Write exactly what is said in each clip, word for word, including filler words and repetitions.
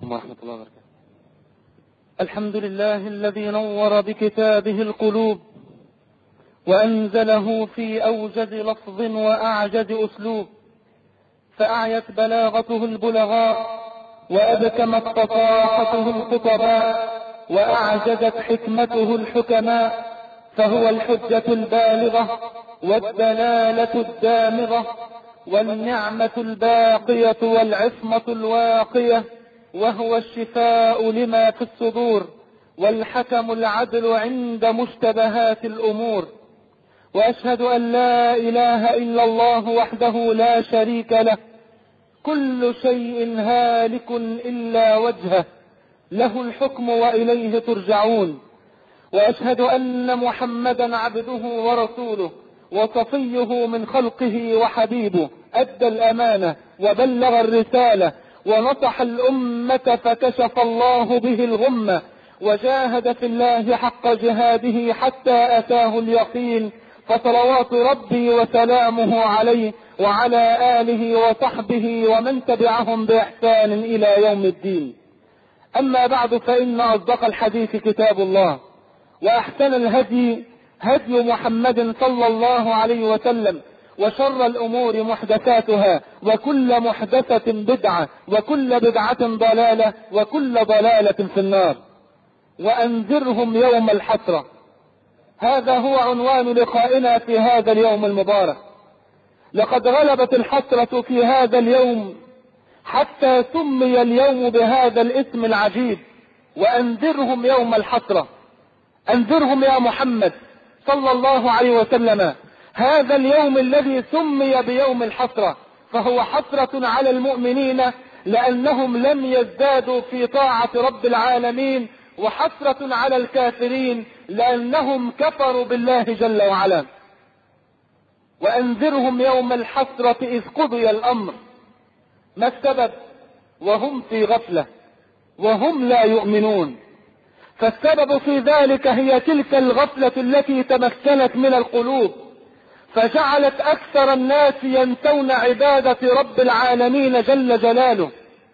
ورحمة الله وبركاته. الحمد لله الذي نور بكتابه القلوب وأنزله في أوجز لفظ وأعجز أسلوب، فأعيت بلاغته البلغاء وأبكمت فصاحته الخطباء وأعجزت حكمته الحكماء، فهو الحجة البالغة والدلالة الدامغة والنعمة الباقية والعصمة الواقية، وهو الشفاء لما في الصدور والحكم العدل عند مشتبهات الأمور. وأشهد أن لا إله إلا الله وحده لا شريك له، كل شيء هالك إلا وجهه، له الحكم وإليه ترجعون. وأشهد أن محمدا عبده ورسوله وصفيه من خلقه وحبيبه، أدى الأمانة وبلغ الرسالة ونصح الأمة فكشف الله به الغمة، وجاهد في الله حق جهاده حتى أتاه اليقين، فصلوات ربي وسلامه عليه وعلى آله وصحبه ومن تبعهم بإحسان إلى يوم الدين. أما بعد، فإن أصدق الحديث كتاب الله، وأحسن الهدي هدي محمد صلى الله عليه وسلم، وشر الأمور محدثاتها، وكل محدثة بدعة، وكل بدعة ضلالة، وكل ضلالة في النار. وأنذرهم يوم الحسرة، هذا هو عنوان لقائنا في هذا اليوم المبارك. لقد غلبت الحسرة في هذا اليوم حتى سمي اليوم بهذا الاسم العجيب، وأنذرهم يوم الحسرة. أنذرهم يا محمد صلى الله عليه وسلم هذا اليوم الذي سمي بيوم الحسرة، فهو حسرة على المؤمنين لأنهم لم يزدادوا في طاعة رب العالمين، وحسرة على الكافرين لأنهم كفروا بالله جل وعلا. وأنذرهم يوم الحسرة إذ قضي الأمر. ما السبب؟ وهم في غفلة وهم لا يؤمنون. فالسبب في ذلك هي تلك الغفلة التي تمكنت من القلوب، فجعلت أكثر الناس ينسون عبادة رب العالمين جل جلاله.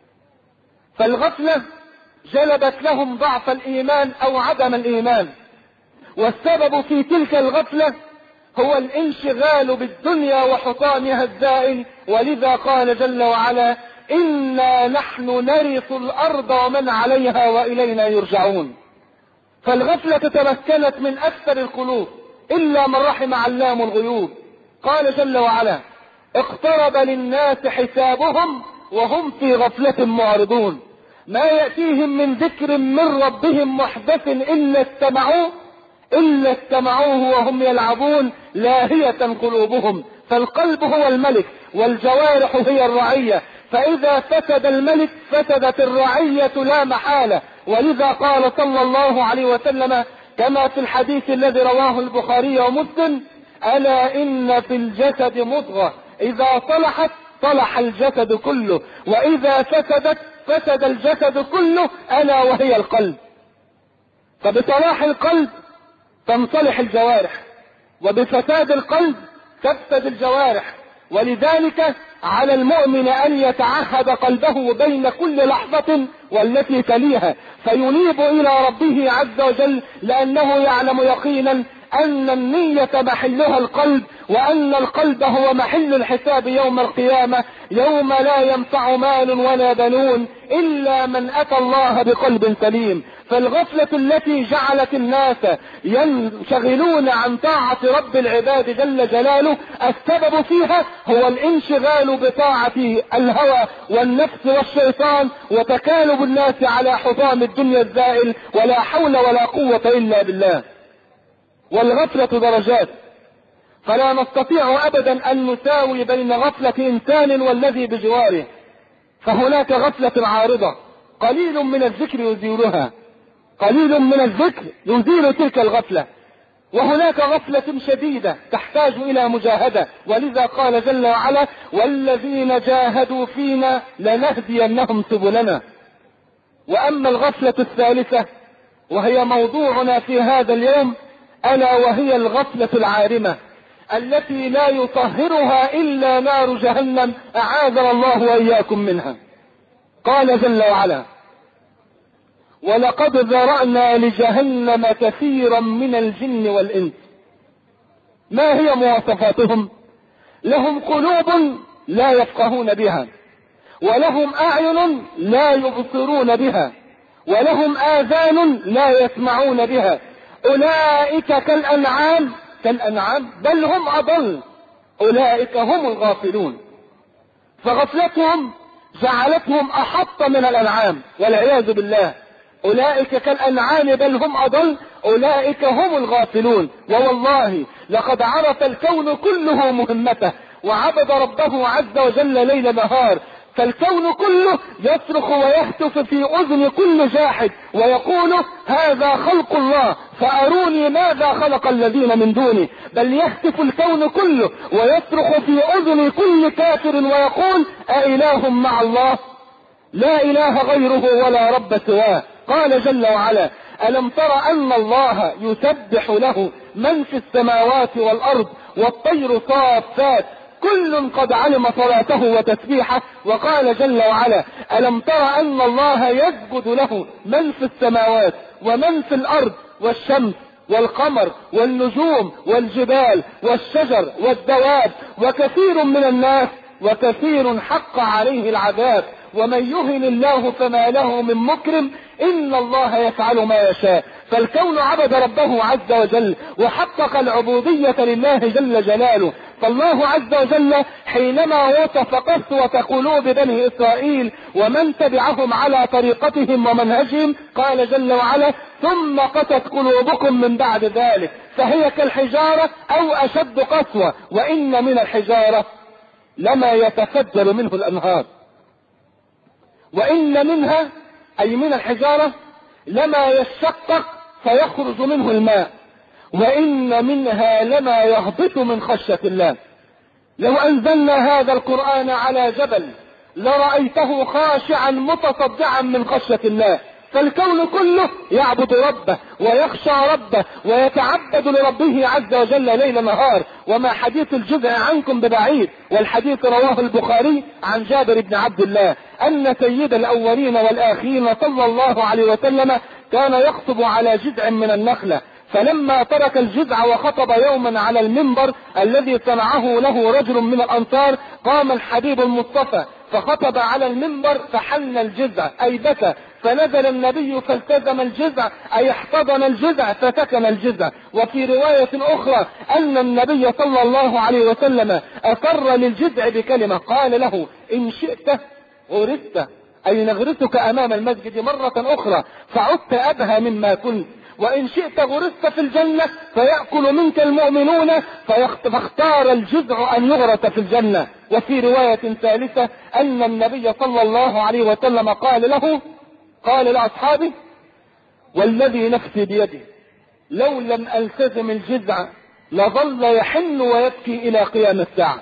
فالغفلة جلبت لهم ضعف الإيمان أو عدم الإيمان، والسبب في تلك الغفلة هو الانشغال بالدنيا وحطامها الزائل. ولذا قال جل وعلا: إنا نحن نرث الأرض ومن عليها وإلينا يرجعون. فالغفلة تمكنت من أكثر القلوب إلا من رحم علام الغيوب. قال جل وعلا: اقترب للناس حسابهم وهم في غفلة معرضون، ما يأتيهم من ذكر من ربهم محدث إلا استمعوه إلا استمعوه وهم يلعبون لاهية قلوبهم. فالقلب هو الملك والجوارح هي الرعية، فإذا فسد الملك فسدت الرعية لا محالة. ولذا قال صلى الله عليه وسلم كما في الحديث الذي رواه البخاري ومسلم: ألا إن في الجسد مضغة إذا صلحت صلح الجسد كله، وإذا فسدت فسد الجسد كله، ألا وهي القلب. فبصلاح القلب تنصلح الجوارح، وبفساد القلب تفسد الجوارح. ولذلك على المؤمن أن يتعهد قلبه بين كل لحظة والتي تليها، فينيب إلى ربه عز وجل، لأنه يعلم يقينا أن النية محلها القلب، وأن القلب هو محل الحساب يوم القيامة، يوم لا ينفع مال ولا بنون إلا من أتى الله بقلب سليم. فالغفلة التي جعلت الناس ينشغلون عن طاعة رب العباد جل جلاله السبب فيها هو الانشغال بطاعة الهوى والنفس والشيطان، وتكالب الناس على حطام الدنيا الزائل، ولا حول ولا قوة إلا بالله. والغفلة درجات، فلا نستطيع أبدا أن نساوي بين غفلة إنسان والذي بجواره. فهناك غفلة عارضة قليل من الذكر يزيلها، قليل من الذكر يزيل تلك الغفلة. وهناك غفلة شديدة تحتاج إلى مجاهدة، ولذا قال جل وعلا: والذين جاهدوا فينا لنهدينهم سبلنا. وأما الغفلة الثالثة وهي موضوعنا في هذا اليوم، ألا وهي الغفلة العارمة التي لا يطهرها إلا نار جهنم، أعاذنا الله وإياكم منها. قال جل وعلا: ولقد ذرأنا لجهنم كثيرا من الجن والإنس. ما هي مواصفاتهم؟ لهم قلوب لا يفقهون بها، ولهم أعين لا يبصرون بها، ولهم آذان لا يسمعون بها. أولئك كالأنعام كالأنعام بل هم أضل، أولئك هم الغافلون. فغفلتهم جعلتهم أحط من الأنعام والعياذ بالله. أولئك كالأنعام بل هم أضل، أولئك هم الغافلون. ووالله لقد عرف الكون كله مهمته وعبد ربه عز وجل ليل نهار، فالكون كله يصرخ ويهتف في أذن كل جاحد ويقول هذا خلق الله فأروني ماذا خلق الذين من دونه. بل يهتف الكون كله ويصرخ في أذن كل كافر ويقول أإله مع الله؟ لا إله غيره ولا رب سواه. قال جل وعلا ألم تر أن الله يسبح له من في السماوات والأرض والطير صافات كل قد علم صلاته وتسبيحه. وقال جل وعلا ألم تر أن الله يسجد له من في السماوات ومن في الأرض والشمس والقمر والنجوم والجبال والشجر والدواب وكثير من الناس وكثير حق عليه العذاب. ومن يهن الله فما له من مكرم إن الله يفعل ما يشاء. فالكون عبد ربه عز وجل وحقق العبودية لله جل جلاله. فالله عز وجل حينما وصف قسوة قلوب بني إسرائيل ومن تبعهم على طريقتهم ومنهجهم قال جل وعلا ثم قست قلوبكم من بعد ذلك فهي كالحجارة أو أشد قسوة وإن من الحجارة لما يتفجر منه الأنهار، وإن منها أي من الحجارة لما يشقق فيخرج منه الماء، وإن منها لما يهبط من خشية الله. لو أنزلنا هذا القرآن على جبل لرأيته خاشعا متصدعا من خشية الله. فالكون كله يعبد ربه ويخشى ربه ويتعبد لربه عز وجل ليل نهار. وما حديث الجزء عنكم ببعيد، والحديث رواه البخاري عن جابر بن عبد الله أن سيد الأولين والآخرين صلى الله عليه وسلم كان يخطب على جذع من النخلة، فلما ترك الجذع وخطب يوما على المنبر الذي صنعه له رجل من الأنصار قام الحبيب المصطفى فخطب على المنبر فحن الجذع أي بكى، فنزل النبي فالتزم الجذع أي احتضن الجذع فسكن الجذع. وفي رواية أخرى أن النبي صلى الله عليه وسلم أقر للجذع بكلمة قال له إن شئت غرست أي نغرسك أمام المسجد مرة أخرى فعدت أبهى مما كنت، وإن شئت غرست في الجنة فيأكل منك المؤمنون، فاختار الجذع أن يغرس في الجنة. وفي رواية ثالثة أن النبي صلى الله عليه وسلم قال له قال لأصحابه والذي نفسي بيده لو لم ألتزم الجذع لظل يحن ويبكي إلى قيام الساعة.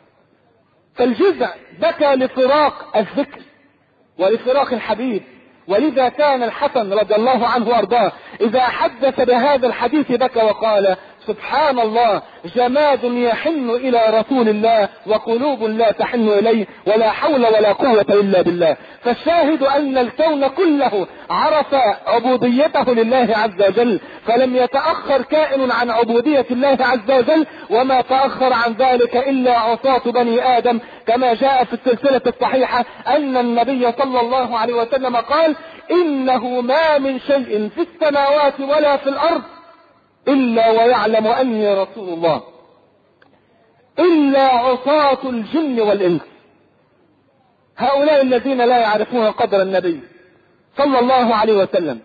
فالجذع بكى لفراق الذكر ولفراق الحبيب، ولذا كان الحسن رضي الله عنه وارضاه إذا حدث بهذا الحديث بكى وقال سبحان الله جماد يحن إلى رسول الله وقلوب لا تحن إليه ولا حول ولا قوة إلا بالله. فالشاهد أن الكون كله عرف عبوديته لله عز وجل، فلم يتأخر كائن عن عبودية الله عز وجل، وما تأخر عن ذلك إلا عصاة بني آدم، كما جاء في السلسلة الصحيحة أن النبي صلى الله عليه وسلم قال إنه ما من شيء في السماوات ولا في الأرض إلا ويعلم أني رسول الله إلا عصاة الجن والإنس. هؤلاء الذين لا يعرفون قدر النبي صلى الله عليه وسلم.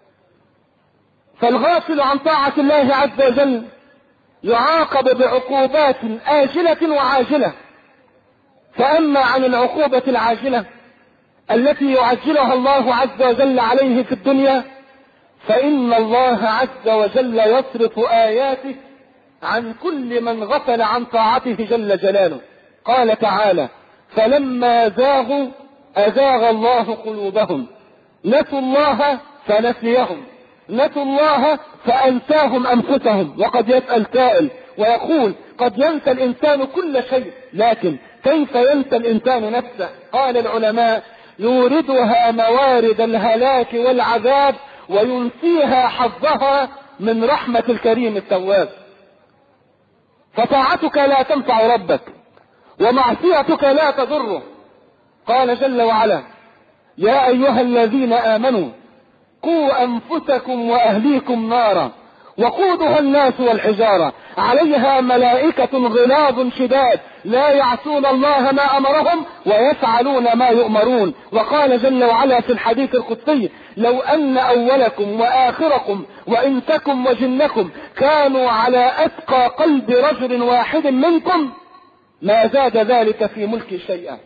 فالغافل عن طاعة الله عز وجل يعاقب بعقوبات آجلة وعاجلة. فأما عن العقوبة العاجلة التي يعجلها الله عز وجل عليه في الدنيا فإن الله عز وجل يصرف آياته عن كل من غفل عن طاعته جل جلاله. قال تعالى فلما زاغوا أزاغ الله قلوبهم نسوا الله فنسيهم نسوا الله فأنساهم أنفسهم. وقد يسأل سائل ويقول قد ينسى الإنسان كل شيء، لكن كيف ينسى الإنسان نفسه؟ قال العلماء يوردها موارد الهلاك والعذاب وينسيها حظها من رحمة الكريم التواب. فطاعتك لا تنفع ربك ومعصيتك لا تضره. قال جل وعلا: يا أيها الذين آمنوا قوا أنفسكم وأهليكم نارا وقودها الناس والحجارة عليها ملائكة غلاظ شداد لا يعصون الله ما أمرهم ويفعلون ما يؤمرون. وقال جل وعلا في الحديث القدسي: لو أن أولكم وآخركم وإنسكم وجنكم كانوا على أتقى قلب رجل واحد منكم ما زاد ذلك في ملكي شيئا.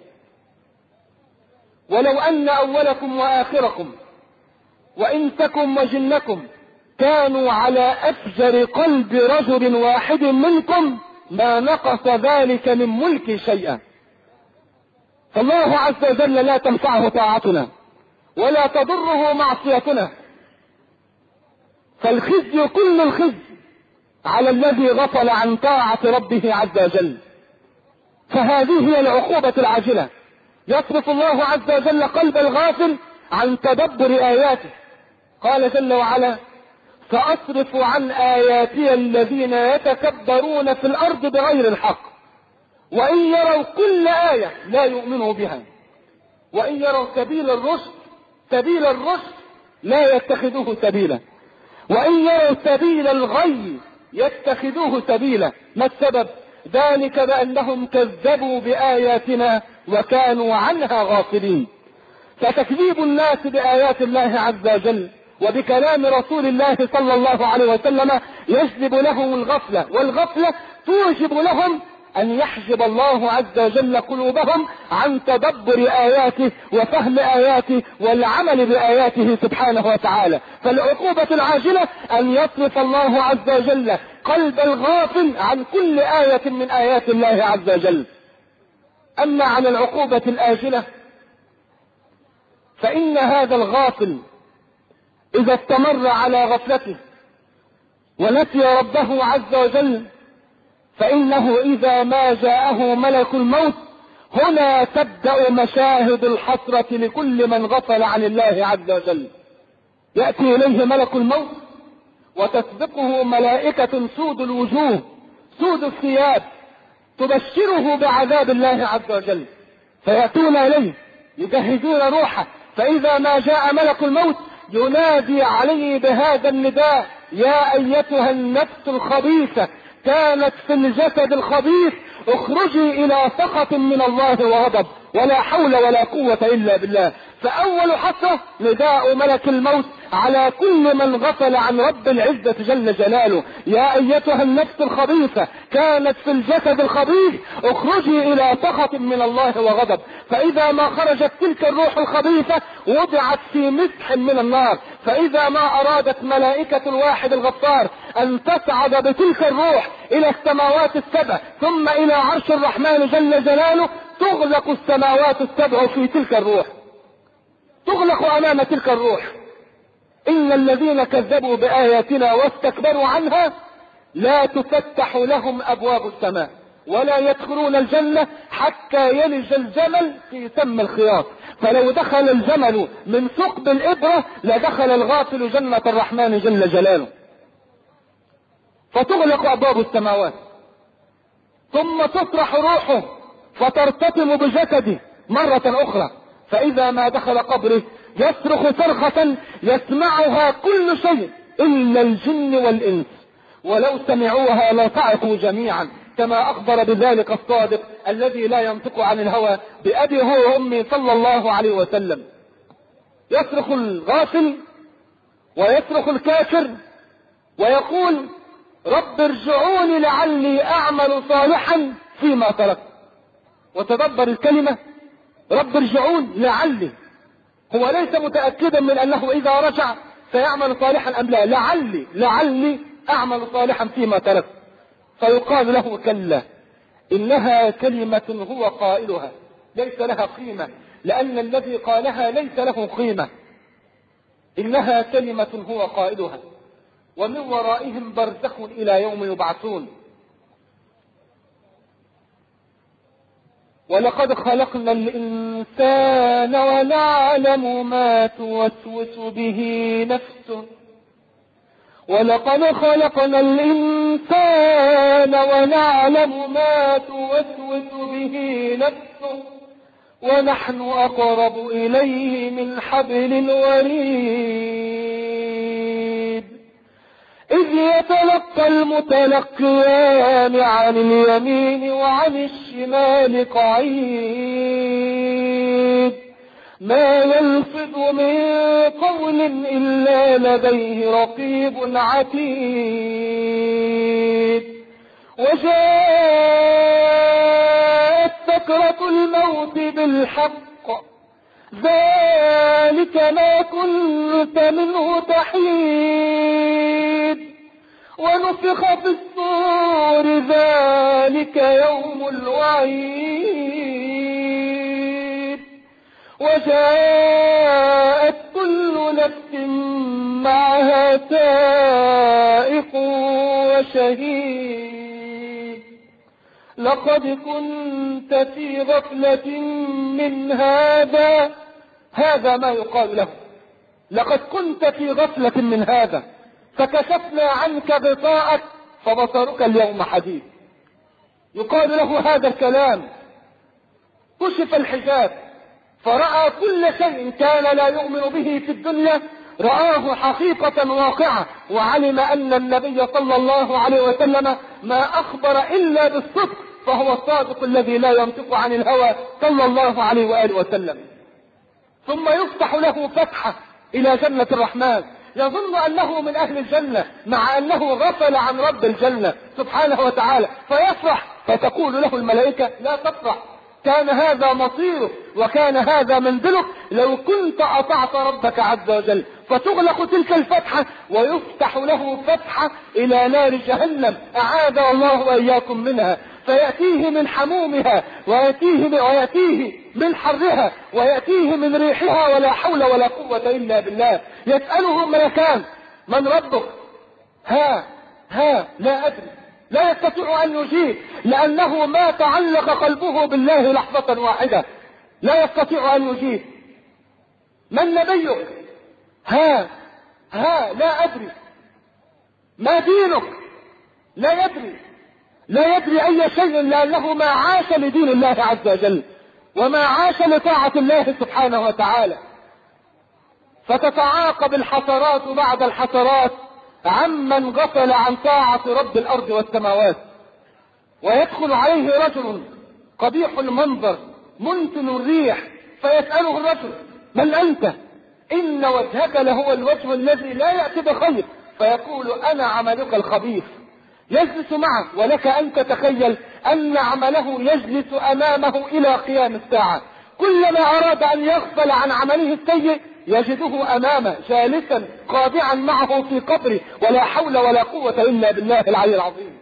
ولو أن أولكم وآخركم وإنسكم وجنكم كانوا على أفجر قلب رجل واحد منكم ما نقص ذلك من ملك شيئا. فالله عز وجل لا تنفعه طاعتنا ولا تضره معصيتنا، فالخزي كل الخزي على الذي غفل عن طاعة ربه عز وجل. فهذه هي العقوبة العاجلة. يصرف الله عز وجل قلب الغافل عن تدبر آياته. قال جل وعلا: سأصرف عن آياتي الذين يتكبرون في الأرض بغير الحق وإن يروا كل آية لا يؤمنوا بها وإن يروا سبيل الرشد سبيل الرشد لا يتخذوه سبيلا وإن يروا سبيل الغي يتخذوه سبيلا. ما السبب؟ ذلك بأنهم كذبوا بآياتنا وكانوا عنها غافلين. فتكذيب الناس بآيات الله عز وجل وبكلام رسول الله صلى الله عليه وسلم يجلب لهم الغفلة، والغفلة توجب لهم أن يحجب الله عز وجل قلوبهم عن تدبر آياته وفهم آياته والعمل بآياته سبحانه وتعالى. فالعقوبة العاجلة أن يصرف الله عز وجل قلب الغافل عن كل آية من آيات الله عز وجل. أما عن العقوبة الآجلة فإن هذا الغافل إذا استمر على غفلته ونسي ربه عز وجل فإنه إذا ما جاءه ملك الموت هنا تبدأ مشاهد الحسرة لكل من غفل عن الله عز وجل. يأتي إليه ملك الموت وتسبقه ملائكة سود الوجوه سود الثياب تبشره بعذاب الله عز وجل، فيأتون إليه يجهزون روحه، فإذا ما جاء ملك الموت ينادي عليه بهذا النداء: يا أيتها النفس الخبيثة كانت في الجسد الخبيث اخرجي إلى سخط من الله وغضب ولا حول ولا قوة إلا بالله. فأول حسرة نداء ملك الموت على كل من غفل عن رب العزة جل جلاله: يا أيتها النفس الخبيثة كانت في الجسد الخبيث اخرجي إلى سخط من الله وغضب. فإذا ما خرجت تلك الروح الخبيثة وضعت في مسح من النار، فإذا ما أرادت ملائكة الواحد الغفار أن تصعد بتلك الروح إلى السماوات السبع ثم إلى عرش الرحمن جل جلاله تغلق السماوات السبع في تلك الروح، تغلق أمام تلك الروح. إن الذين كذبوا بآياتنا واستكبروا عنها لا تفتح لهم أبواب السماء ولا يدخلون الجنة حتى يلج الجمل في سم الخياط. فلو دخل الجمل من ثقب الإبرة لدخل الغافل جنة الرحمن جل جلاله. فتغلق أبواب السماوات ثم تطرح روحه فترتطم بجسده مرة أخرى، فإذا ما دخل قبره يصرخ صرخة يسمعها كل شيء إلا الجن والإنس، ولو سمعوها لصعقوا جميعا، كما أخبر بذلك الصادق الذي لا ينطق عن الهوى بأبي هو وأمي صلى الله عليه وسلم. يصرخ الغافل ويصرخ الكافر ويقول: رب ارجعوني لعلي أعمل صالحا فيما تركت. وتدبر الكلمة رب ارجعون لعلي، هو ليس متأكدا من أنه إذا رجع سيعمل صالحا أم لا، لعلي لعلي أعمل صالحا فيما تركت. فيقال له: كلا إنها كلمة هو قائلها ليس لها قيمة، لأن الذي قالها ليس له قيمة. إنها كلمة هو قائلها ومن ورائهم برزخ إلى يوم يبعثون. ولقد خلقنا الإنسان ونعلم ما توسوس به نفسه ولقد خلقنا الإنسان ونعلم ما توسوس به نفسه ونحن أقرب إليه من حبل الوريد إذ يتلقى المتلقيان عن اليمين وعن الشمال قعيد ما يلفظ من قول إلا لديه رقيب عتيد وجاءت سكرة الموت بالحق ذلك ما كنت منه تحيد ونفخ في الصور ذلك يوم الوعيد وجاءت كل نفس معها سائق وشهيد لقد كنت في غفلة من هذا هذا ما يقال له لقد كنت في غفلة من هذا فكشفنا عنك غطاءك فبصرك اليوم حديد. يقال له هذا الكلام كشف الحجاب فرأى كل شيء كان لا يؤمن به في الدنيا رآه حقيقة واقعة وعلم أن النبي صلى الله عليه وسلم ما أخبر إلا بالصدق فهو الصادق الذي لا ينطق عن الهوى صلى الله عليه وآله وسلم. ثم يفتح له فتحة إلى جنة الرحمن يظن أنه من أهل الجنة مع أنه غفل عن رب الجنة سبحانه وتعالى فيفرح فتقول له الملائكة لا تفرح كان هذا مصيرك وكان هذا منزلك لو كنت أطعت ربك عز وجل فتغلق تلك الفتحة ويفتح له فتحة إلى نار جهنم أعاذ الله وإياكم منها فيأتيه من حمومها ويأتيه, ويأتيه من حرها ويأتيه من ريحها ولا حول ولا قوة إلا بالله. يسأله ملكان من ربك؟ ها ها لا أدري لا يستطيع أن يجيب لأنه ما تعلق قلبه بالله لحظة واحدة لا يستطيع أن يجيب. من نبيك؟ ها ها لا أدري. ما دينك؟ لا يدري لا يدري أي شيء لأنه ما عاش لدين الله عز وجل وما عاش لطاعة الله سبحانه وتعالى. فتتعاقب الحسرات بعد الحسرات عمن غفل عن طاعة رب الأرض والسماوات ويدخل عليه رجل قبيح المنظر منتن الريح فيسأله الرجل من أنت؟ إن وجهك لهو الوجه الذي لا يأتي بخير فيقول أنا عملك الخبيث. يجلس معه ولك أن تتخيل أن عمله يجلس أمامه إلى قيام الساعة كلما أراد أن يغفل عن عمله السيء يجده أمامه جالسا خاضعا معه في قبره ولا حول ولا قوة إلا بالله العلي العظيم.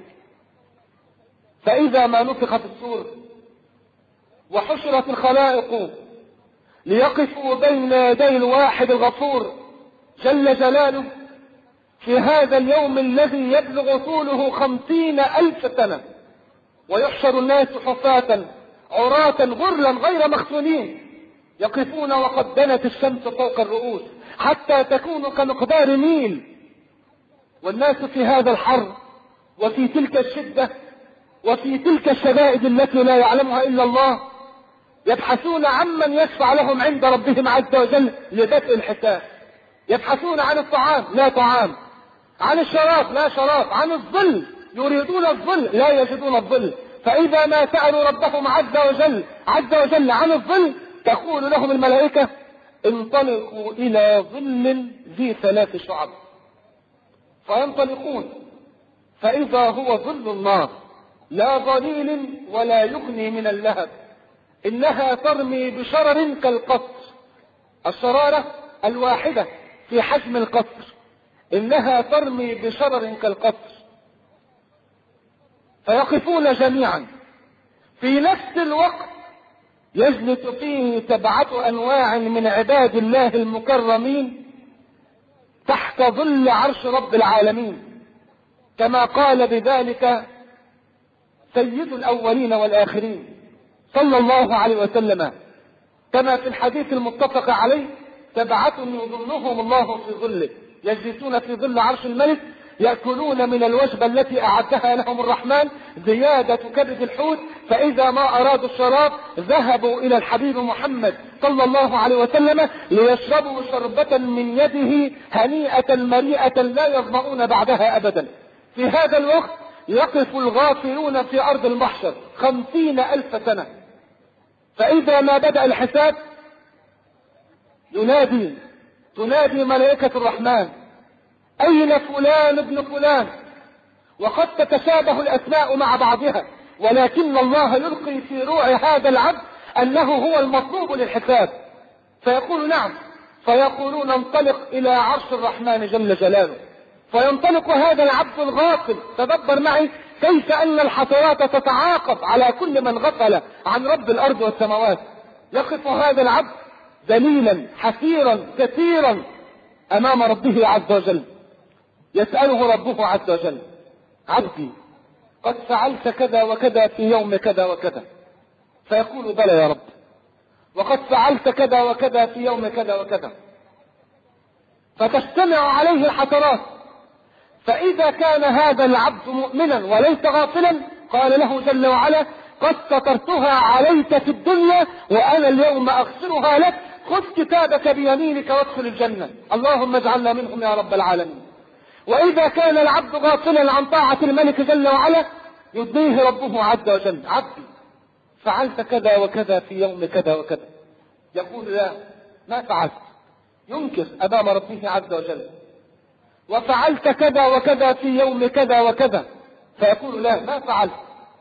فإذا ما نفخ في الصور وحشرت الخلائق ليقفوا بين يدي الواحد الغفور جل جلاله في هذا اليوم الذي يبلغ طوله خمسين ألف سنة ويحشر الناس حفاة عراة غرلا غير مختونين يقفون وقد دنت الشمس فوق الرؤوس حتى تكون كمقدار ميل والناس في هذا الحر وفي تلك الشدة وفي تلك الشدائد التي لا يعلمها إلا الله يبحثون عمن يشفع لهم عند ربهم عز وجل لبدء الحساب. يبحثون عن الطعام لا طعام عن الشراب لا شراب عن الظل يريدون الظل لا يجدون الظل. فإذا ما سألوا ربهم عز وجل عز وجل عن الظل تقول لهم الملائكة انطلقوا إلى ظل ذي ثلاث شعب فينطلقون فإذا هو ظل النار لا ظليل ولا يغني من اللهب إنها ترمي بشرر كالقصر الشرارة الواحدة في حجم القصر إنها ترمي بشرر كالقصر. فيقفون جميعا في نفس الوقت يجلس فيه سبعة أنواع من عباد الله المكرمين تحت ظل عرش رب العالمين كما قال بذلك سيد الأولين والآخرين صلى الله عليه وسلم كما في الحديث المتفق عليه: سبعة يظلهم الله في ظله يجلسون في ظل عرش الملك يأكلون من الوجبة التي أعدها لهم الرحمن زيادة كبد الحوت، فإذا ما أرادوا الشراب ذهبوا إلى الحبيب محمد صلى الله عليه وسلم ليشربوا شربة من يده هنيئة مريئة لا يظمؤون بعدها أبدا. في هذا الوقت يقف الغافلون في أرض المحشر خمسين ألف سنة، فإذا ما بدأ الحساب ينادي تنادي ملائكة الرحمن: أين فلان ابن فلان؟ وقد تتشابه الأسماء مع بعضها، ولكن الله يلقي في روع هذا العبد أنه هو المطلوب للحساب، فيقول: نعم. فيقولون: انطلق إلى عرش الرحمن جل جلاله. فينطلق هذا العبد الغافل. تدبر معي كيف أن الحسرات تتعاقب على كل من غفل عن رب الأرض والسماوات. يقف هذا العبد ذليلا حسيرا كثيرا أمام ربه عز وجل، يسأله ربه عز وجل: عبدي قد فعلت كذا وكذا في يوم كذا وكذا، فيقول: بلى يا رب. وقد فعلت كذا وكذا في يوم كذا وكذا. فتجتمع عليه الحسرات، فإذا كان هذا العبد مؤمنا وليس غافلا قال له جل وعلا: قد سترتها عليك في الدنيا وأنا اليوم أغفرها لك، خذ كتابك بيمينك وادخل الجنة. اللهم اجعلنا منهم يا رب العالمين. وإذا كان العبد غافلا عن طاعة الملك جل وعلا يدنيه ربه عز وجل: عبدي فعلت كذا وكذا في يوم كذا وكذا. يقول: لا، ما فعلت. ينكر أمام ربه عز وجل: وفعلت كذا وكذا في يوم كذا وكذا. فيقول: لا، ما فعلت.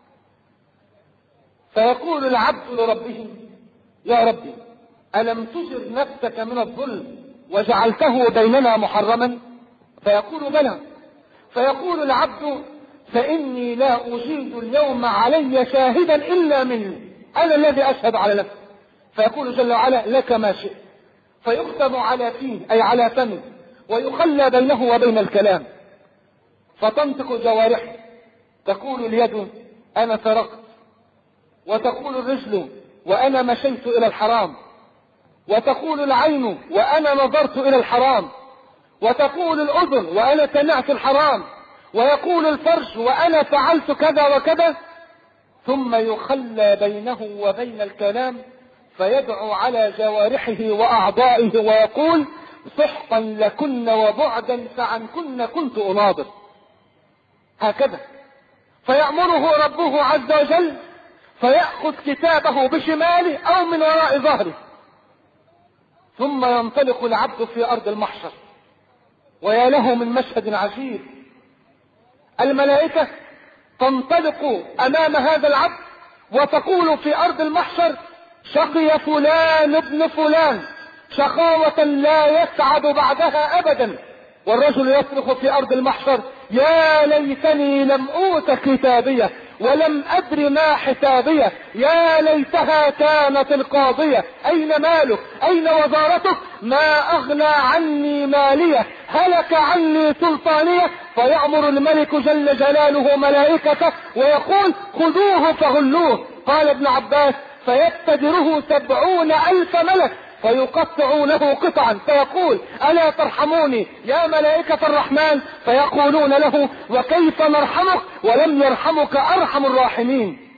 فيقول العبد لربه: يا ربي ألم تجر نفسك من الظلم وجعلته بيننا محرما؟ فيقول: بلى. فيقول العبد: فإني لا أجيد اليوم علي شاهدا إلا مني، أنا الذي أشهد على نفسي. فيقول جل وعلا: لك ما شئت. فيختم على فيه أي على فمه ويخلى بينه وبين الكلام، فتنطق جوارحه. تقول اليد: أنا سرقت. وتقول الرجل: وأنا مشيت إلى الحرام. وتقول العين: وأنا نظرت إلى الحرام. وتقول الأذن: وأنا سمعت الحرام. ويقول الفرج: وأنا فعلت كذا وكذا. ثم يخلى بينه وبين الكلام، فيدعو على جوارحه وأعضائه ويقول: سحقا لكن وبعدا فعنكن كنت أناظر. هكذا. فيأمره ربه عز وجل فيأخذ كتابه بشماله أو من وراء ظهره، ثم ينطلق العبد في أرض المحشر. ويا له من مشهد عجيب. الملائكة تنطلق أمام هذا العبد وتقول في أرض المحشر: شقي فلان ابن فلان شقاوة لا يسعد بعدها أبدا. والرجل يصرخ في أرض المحشر: يا ليتني لم أوت كتابية ولم أدر ما حسابية، يا ليتها كانت القاضية، أين مالك؟ أين وزارتك؟ ما أغنى عني مالية، هلك عني سلطانية. فيأمر الملك جل جلاله ملائكته ويقول: خذوه فغلوه. قال ابن عباس: فيبتدره سبعون ألف ملك فيقطعونه قطعا، فيقول: ألا ترحموني يا ملائكة الرحمن؟ فيقولون له: وكيف نرحمك ولم يرحمك أرحم الراحمين.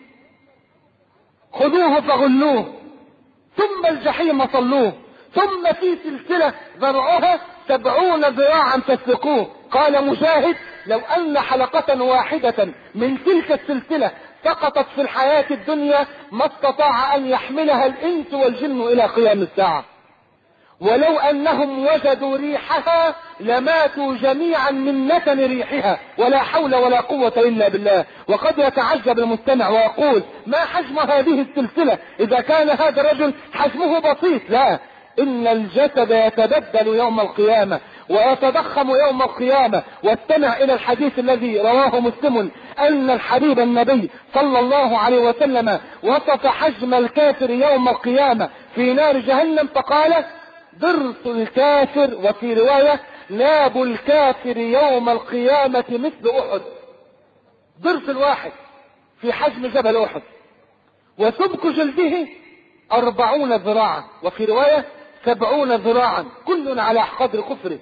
خذوه فغلوه ثم الجحيم صلوه ثم في سلسلة ذرعها سبعون ذراعا فاسلكوه. قال مجاهد: لو أن حلقة واحدة من تلك السلسلة سقطت في الحياة الدنيا ما استطاع أن يحملها الإنس والجن إلى قيام الساعة. ولو أنهم وجدوا ريحها لماتوا جميعا من نتن ريحها، ولا حول ولا قوة إلا بالله. وقد يتعجب المستمع ويقول: ما حجم هذه السلسلة إذا كان هذا الرجل حجمه بسيط؟ لا، إن الجسد يتبدل يوم القيامة ويتضخم يوم القيامة. واستمع إلى الحديث الذي رواه مسلم أن الحبيب النبي صلى الله عليه وسلم وصف حجم الكافر يوم القيامة في نار جهنم فقال: ضرس الكافر، وفي رواية: ناب الكافر يوم القيامة مثل أحد. ضرس الواحد في حجم جبل أحد. وسمك جلده أربعون ذراعا، وفي رواية سبعون ذراعا، كل على قدر كفره.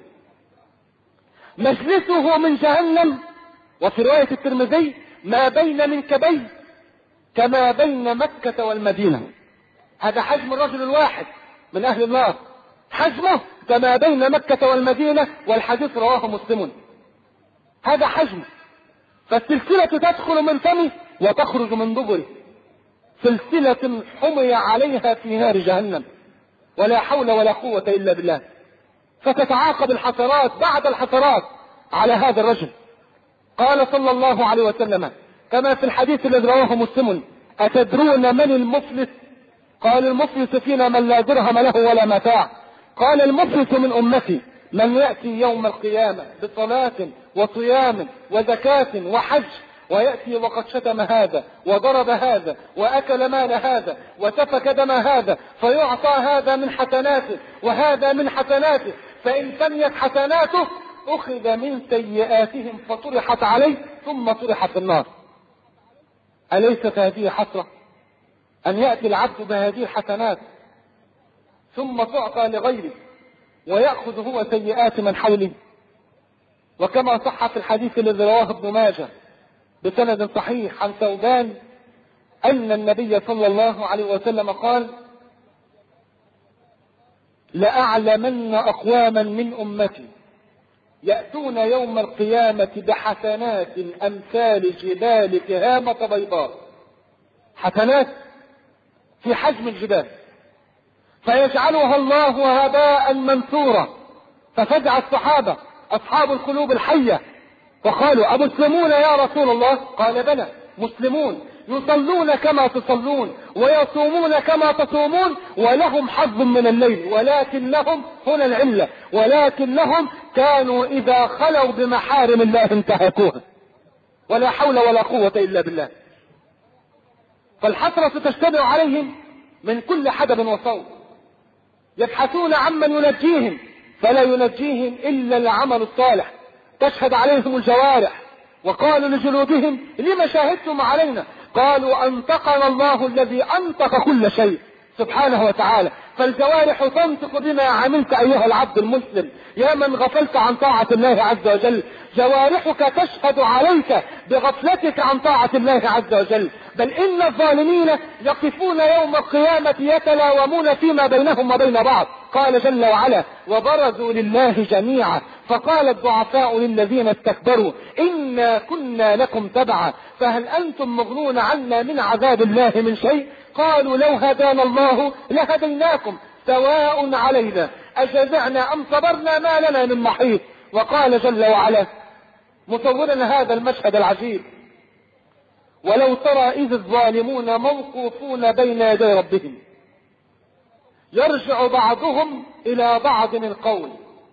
مجلسه من جهنم، وفي رواية الترمذي ما بين منكبيه كما بين مكة والمدينة. هذا حجم الرجل الواحد من أهل النار، حجمه كما بين مكة والمدينة، والحديث رواه مسلم. هذا حجمه. فالسلسلة تدخل من فمه وتخرج من دبره، سلسلة حمي عليها في نار جهنم، ولا حول ولا قوة إلا بالله. فتتعاقب الحسرات بعد الحسرات على هذا الرجل. قال صلى الله عليه وسلم كما في الحديث الذي رواه مسلم: أتدرون من المفلس؟ قال: المفلس فينا من لا درهم له ولا متاع. قال: المفلس من أمتي من يأتي يوم القيامة بصلاة وصيام وزكاة وحج، ويأتي وقد شتم هذا وضرب هذا وأكل مال هذا وسفك دم هذا، فيعطى هذا من حسناته وهذا من حسناته، فإن فنيت حسناته أخذ من سيئاتهم فطرحت عليه ثم طرح في النار. أليست هذه حسرة أن يأتي العبد بهذه الحسنات ثم تعطى لغيره ويأخذ هو سيئات من حوله؟ وكما صح في الحديث الذي رواه ابن ماجه بسند صحيح عن ثوبان أن النبي صلى الله عليه وسلم قال: لأعلمن أقواما من أمتي يأتون يوم القيامة بحسنات أمثال جبال تهامة بيضاء، حسنات في حجم الجبال، فيجعلها الله هباء منثورا. ففزع الصحابة أصحاب القلوب الحية وقالوا: أمسلمون يا رسول الله؟ قال: بلى، مسلمون، يصلون كما تصلون ويصومون كما تصومون ولهم حظ من الليل، ولكنهم هنا العلة، ولكنهم كانوا إذا خلوا بمحارم الله انتهكوها، ولا حول ولا قوة إلا بالله. فالحسرة تجتمع عليهم من كل حدب وصوب، يبحثون عمن ينجيهم فلا ينجيهم إلا العمل الصالح. تشهد عليهم الجوارح، وقالوا لجلودهم: لما شاهدتم علينا؟ قالوا: أنطقنا الله الذي أنطق كل شيء سبحانه وتعالى. فالجوارح تنطق بما عملت أيها العبد المسلم يا من غفلت عن طاعة الله عز وجل. جوارحك تشهد عليك بغفلتك عن طاعة الله عز وجل. بل إن الظالمين يقفون يوم القيامة يتلاومون فيما بينهم وبين بعض. قال جل وعلا: وبرزوا لله جميعا فقال الضعفاء للذين استكبروا إنا كنا لكم تبعا فهل أنتم مغنون عنا من عذاب الله من شيء؟ قالوا: لو هدانا الله لهديناكم سواء علينا أجزعنا أم صبرنا ما لنا من محيط. وقال جل وعلا مصورا هذا المشهد العجيب: ولو ترى إذ الظالمون موقوفون بين يدي ربهم يرجع بعضهم إلى بعض القول،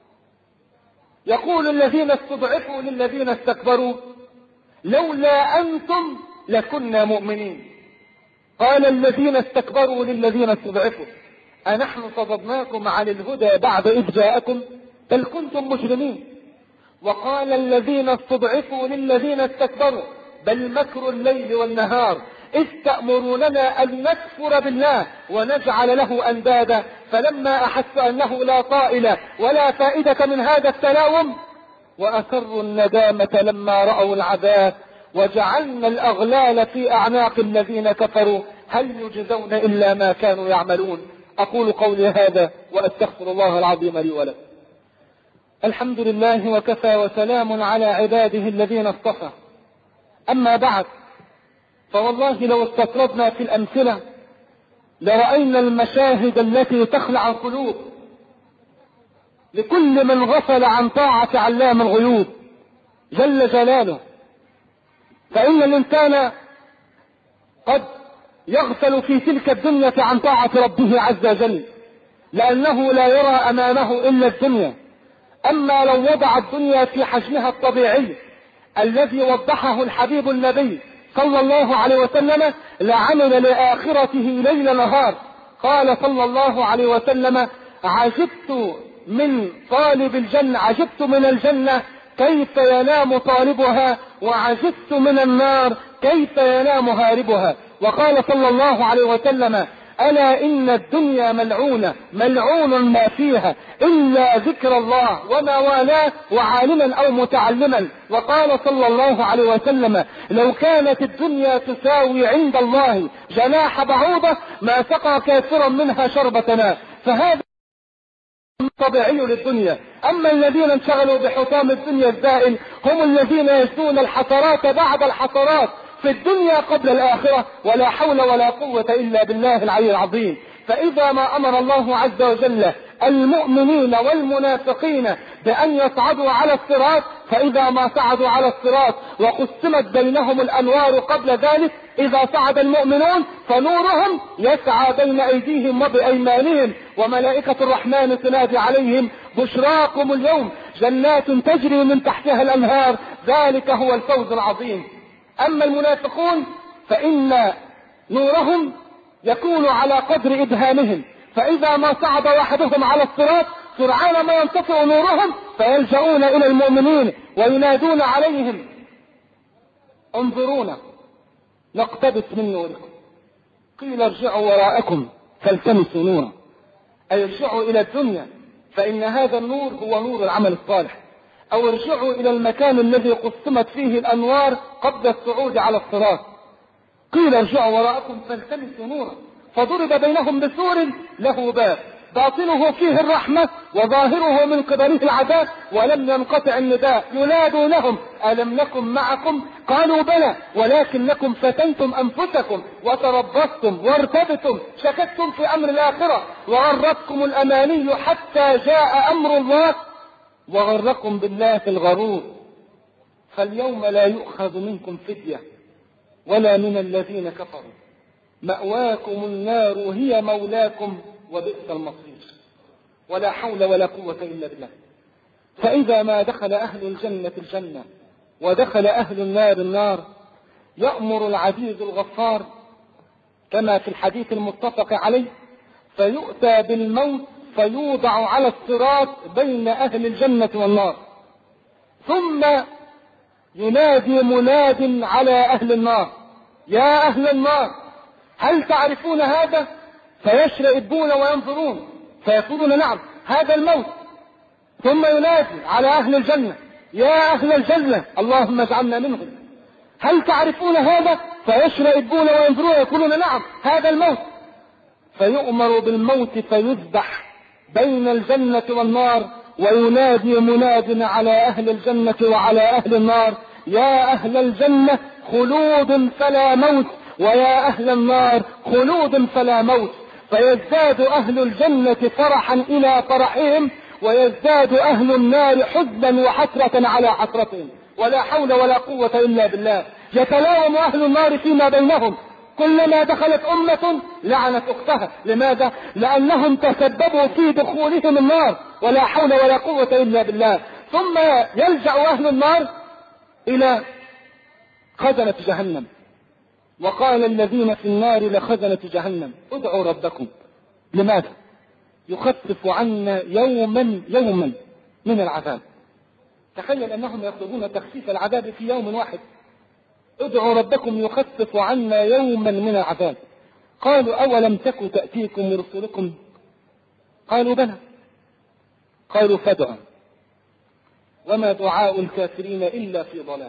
يقول الذين استضعفوا للذين استكبروا لولا أنتم لكنا مؤمنين. قال الذين استكبروا للذين استضعفوا أنحن صددناكم عن الهدى بعد إذ جاءكم بل كنتم مجرمين. وقال الذين استضعفوا للذين استكبروا بل مكر الليل والنهار إذ تأمروننا أن نكفر بالله ونجعل له أندادا فلما أحس أنه لا طائل ولا فائدة من هذا التلاوم وأسروا الندامة لما رأوا العذاب وجعلنا الأغلال في أعناق الذين كفروا هل يجزون إلا ما كانوا يعملون. أقول قولي هذا وأستغفر الله العظيم لي ولكم. الحمد لله وكفى وسلام على عباده الذين اصطفى. أما بعد، فوالله لو استطردنا في الأمثلة لرأينا المشاهد التي تخلع القلوب لكل من غفل عن طاعة علام الغيوب جل جلاله. فإن الإنسان قد يغفل في تلك الدنيا عن طاعة ربه عز وجل لأنه لا يرى أمامه إلا الدنيا. أما لو وضع الدنيا في حجمها الطبيعي الذي وضحه الحبيب النبي صلى الله عليه وسلم لعمل لآخرته ليل نهار. قال صلى الله عليه وسلم: عجبت من طالب الجنة عجبت من الجنة كيف ينام طالبها وعجبت من النار كيف ينام هاربها. وقال صلى الله عليه وسلم: ألا إن الدنيا ملعونة ملعون ما فيها إلا ذكر الله وما والاه وعالما أو متعلما. وقال صلى الله عليه وسلم: لو كانت الدنيا تساوي عند الله جناح بعوضة ما سقى كافرا منها شربة ماء. فهذا طبيعي للدنيا. أما الذين انشغلوا بحطام الدنيا الزائل هم الذين يجدون الحسرات بعد الحسرات في الدنيا قبل الآخرة، ولا حول ولا قوة إلا بالله العلي العظيم. فإذا ما أمر الله عز وجل المؤمنين والمنافقين بأن يصعدوا على الصراط، فإذا ما صعدوا على الصراط وقسمت بينهم الأنوار قبل ذلك، إذا صعد المؤمنون فنورهم يسعى بين أيديهم وبأيمانهم، وملائكة الرحمن تنادي عليهم: بشراكم اليوم جنات تجري من تحتها الأنهار، ذلك هو الفوز العظيم. أما المنافقون فإن نورهم يكون على قدر إبهامهم، فإذا ما صعد واحدهم على الصراط سرعان ما ينطفئ نورهم فيلجؤون إلى المؤمنين وينادون عليهم: انظرونا نقتبس من نوركم. قيل: ارجعوا وراءكم فالتمسوا نورا، أي ارجعوا إلى الدنيا فإن هذا النور هو نور العمل الصالح، أو ارجعوا إلى المكان الذي قسمت فيه الأنوار قبل الصعود على الصراط. قيل: ارجعوا وراءكم فالتمسوا نورا، فضرب بينهم بسور له باب باطنه فيه الرحمة وظاهره من قبله العذاب، ولم ينقطع النداء ينادوا لهم: ألم نكن معكم؟ قالوا: بلى، ولكنكم فتنتم أنفسكم وتربصتم وارتبتم، شككتم في أمر الآخرة، وغرتكم الأماني حتى جاء أمر الله وغركم بالله الغرور. فاليوم لا يؤخذ منكم فدية ولا من الذين كفروا، مأواكم النار هي مولاكم وبئس المصير. ولا حول ولا قوة إلا بالله. فإذا ما دخل أهل الجنة الجنة ودخل أهل النار النار، يأمر العزيز الغفار كما في الحديث المتفق عليه، فيؤتى بالموت فيوضع على الصراط بين أهل الجنة والنار، ثم ينادي مناد على أهل النار: يا أهل النار هل تعرفون هذا؟ فيشرئبون وينظرون فيقولون: نعم، هذا الموت. ثم ينادي على أهل الجنة: يا أهل الجنة اللهم اجعلنا منهم، هل تعرفون هذا؟ فيشرئبون وينظرون يقولون: نعم، هذا الموت. فيؤمر بالموت فيذبح بين الجنة والنار، وينادي مناد على أهل الجنة وعلى أهل النار: يا أهل الجنة خلود فلا موت، ويا أهل النار خلود فلا موت. فيزداد أهل الجنة فرحا إلى فرحهم، ويزداد أهل النار حزنا وحسرة على حسرتهم. ولا حول ولا قوة إلا بالله. يتلاوم أهل النار فيما بينهم، كلما دخلت أمة لعنت أختها. لماذا؟ لأنهم تسببوا في دخولهم النار. ولا حول ولا قوة إلا بالله. ثم يلجأ أهل النار إلى خزنة جهنم، وقال الذين في النار لخزنة جهنم: ادعوا ربكم. لماذا؟ يخفف عنا يوما يوما من العذاب. تخيل أنهم يطلبون تخفيف العذاب في يوم واحد. ادعوا ربكم يخفف عنا يوما من العذاب. قالوا: أولم تك تأتيكم رسلكم؟ قالوا: بلى. قالوا: فادعوا. وما دعاء الكافرين إلا في ضلال.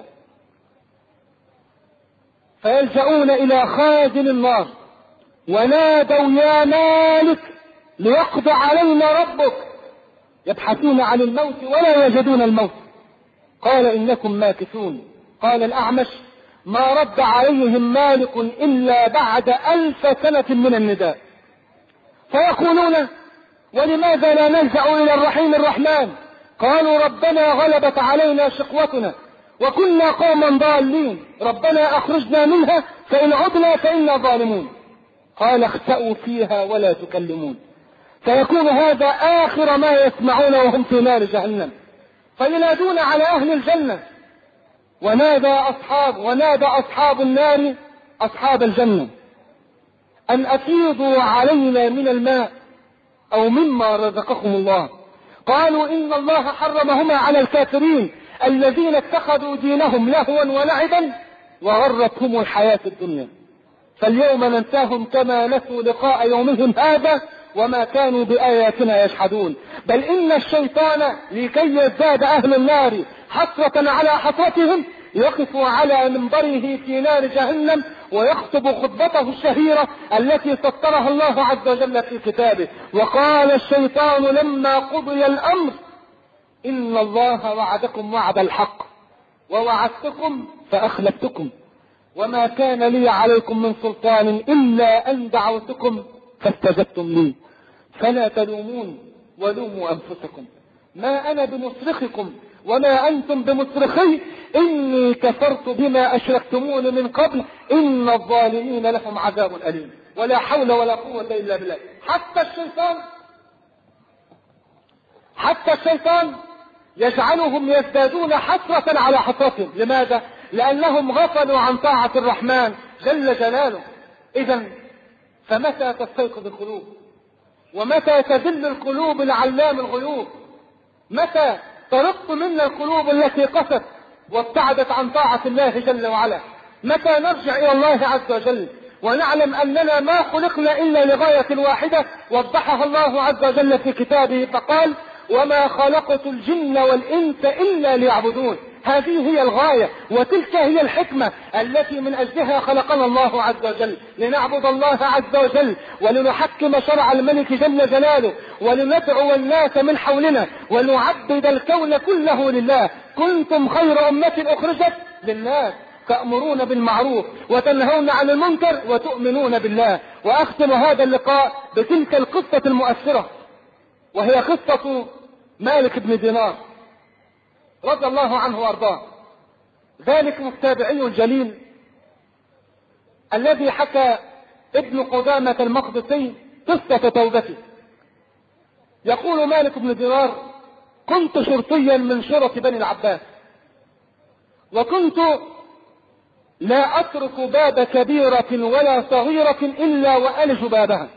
فيلجؤون إلى خازن النار ونادوا: يا مالك ليقضى علينا ربك. يبحثون عن الموت ولا يجدون الموت. قال: إنكم ماكثون. قال الأعمش: ما رد عليهم مالك إلا بعد ألف سنة من النداء. فيقولون: ولماذا لا نلجأ إلى الرحيم الرحمن؟ قالوا: ربنا غلبت علينا شقوتنا وكنا قوما ضالين، ربنا أخرجنا منها فإن عدنا فإنا ظالمون. قال: اخسأوا فيها ولا تكلمون. فيكون هذا آخر ما يسمعون وهم في نار جهنم. فينادون على أهل الجنة، ونادى أصحاب ونادى أصحاب النار أصحاب الجنة أن أفيضوا علينا من الماء أو مما رزقكم الله. قالوا: إن الله حرمهما على الكافرين الذين اتخذوا دينهم لهوا ولعبا وغرتهم الحياة الدنيا. فاليوم ننساهم كما نسوا لقاء يومهم هذا وما كانوا بآياتنا يجحدون. بل إن الشيطان لكي يزداد أهل النار حسرة على حسرتهم يقف على منبره في نار جهنم ويخطب خطبته الشهيرة التي سطرها الله عز وجل في كتابه: وقال الشيطان لما قضي الأمر إن الله وعدكم وعد الحق ووعدتكم فأخلفتكم وما كان لي عليكم من سلطان إلا أن دعوتكم فاستجبتم لي فلا تلومون ولوموا أنفسكم ما أنا بمصرخكم وما أنتم بمصرخي إني كفرت بما أشركتمون من قبل إن الظالمين لهم عذاب أليم. ولا حول ولا قوة إلا بالله. حتى الشيطان حتى الشيطان يجعلهم يزدادون حسرة على حسرتهم. لماذا؟ لأنهم غفلوا عن طاعة الرحمن جل جلاله. إذا فمتى تستيقظ القلوب؟ ومتى تذل القلوب لعلام الغيوب؟ متى ترق منا القلوب التي قست وابتعدت عن طاعة الله جل وعلا؟ متى نرجع إلى الله عز وجل ونعلم أننا ما خلقنا إلا لغاية واحدة وضحها الله عز وجل في كتابه فقال: وما خلقت الجن والإنس إلا ليعبدون. هذه هي الغاية وتلك هي الحكمة التي من أجلها خلقنا الله عز وجل، لنعبد الله عز وجل ولنحكم شرع الملك جل جلاله ولندعو الناس من حولنا ونعبد الكون كله لله. كنتم خير أمة أخرجت للناس تأمرون بالمعروف وتنهون عن المنكر وتؤمنون بالله. وأختم هذا اللقاء بتلك القصة المؤثرة وهي قصة مالك بن دينار رضي الله عنه وارضاه. ذلك التابعي الجليل الذي حكى ابن قدامة المقدسي قصة توبته. يقول مالك بن دينار: كنت شرطيا من شرط بني العباس وكنت لا أترك باب كبيرة ولا صغيرة إلا وألج بابها،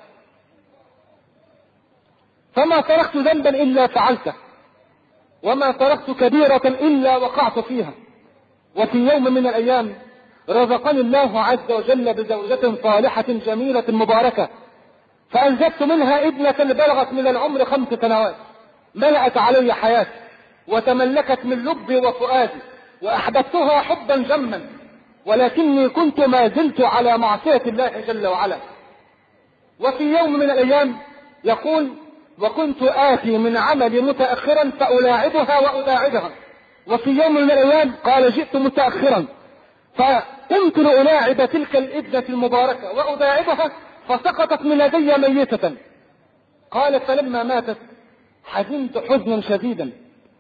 فما تركت ذنبا إلا فعلته وما تركت كبيرة إلا وقعت فيها. وفي يوم من الأيام رزقني الله عز وجل بزوجة صالحة جميلة مباركة، فأنجبت منها ابنة بلغت من العمر خمس سنوات، ملأت علي حياتي وتملكت من لبي وفؤادي وأحببتها حبا جما، ولكني كنت ما زلت على معصية الله جل وعلا. وفي يوم من الأيام يقول: وكنت آتي من عملي متأخرا فألاعبها وألاعبها. وفي يوم من الأيام قال: جئت متأخرا فقمت لألاعب تلك الابنة المباركة وألاعبها فسقطت من يدي ميتة. قال: فلما ماتت حزنت حزنا شديدا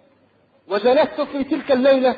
وجلست في تلك الليلة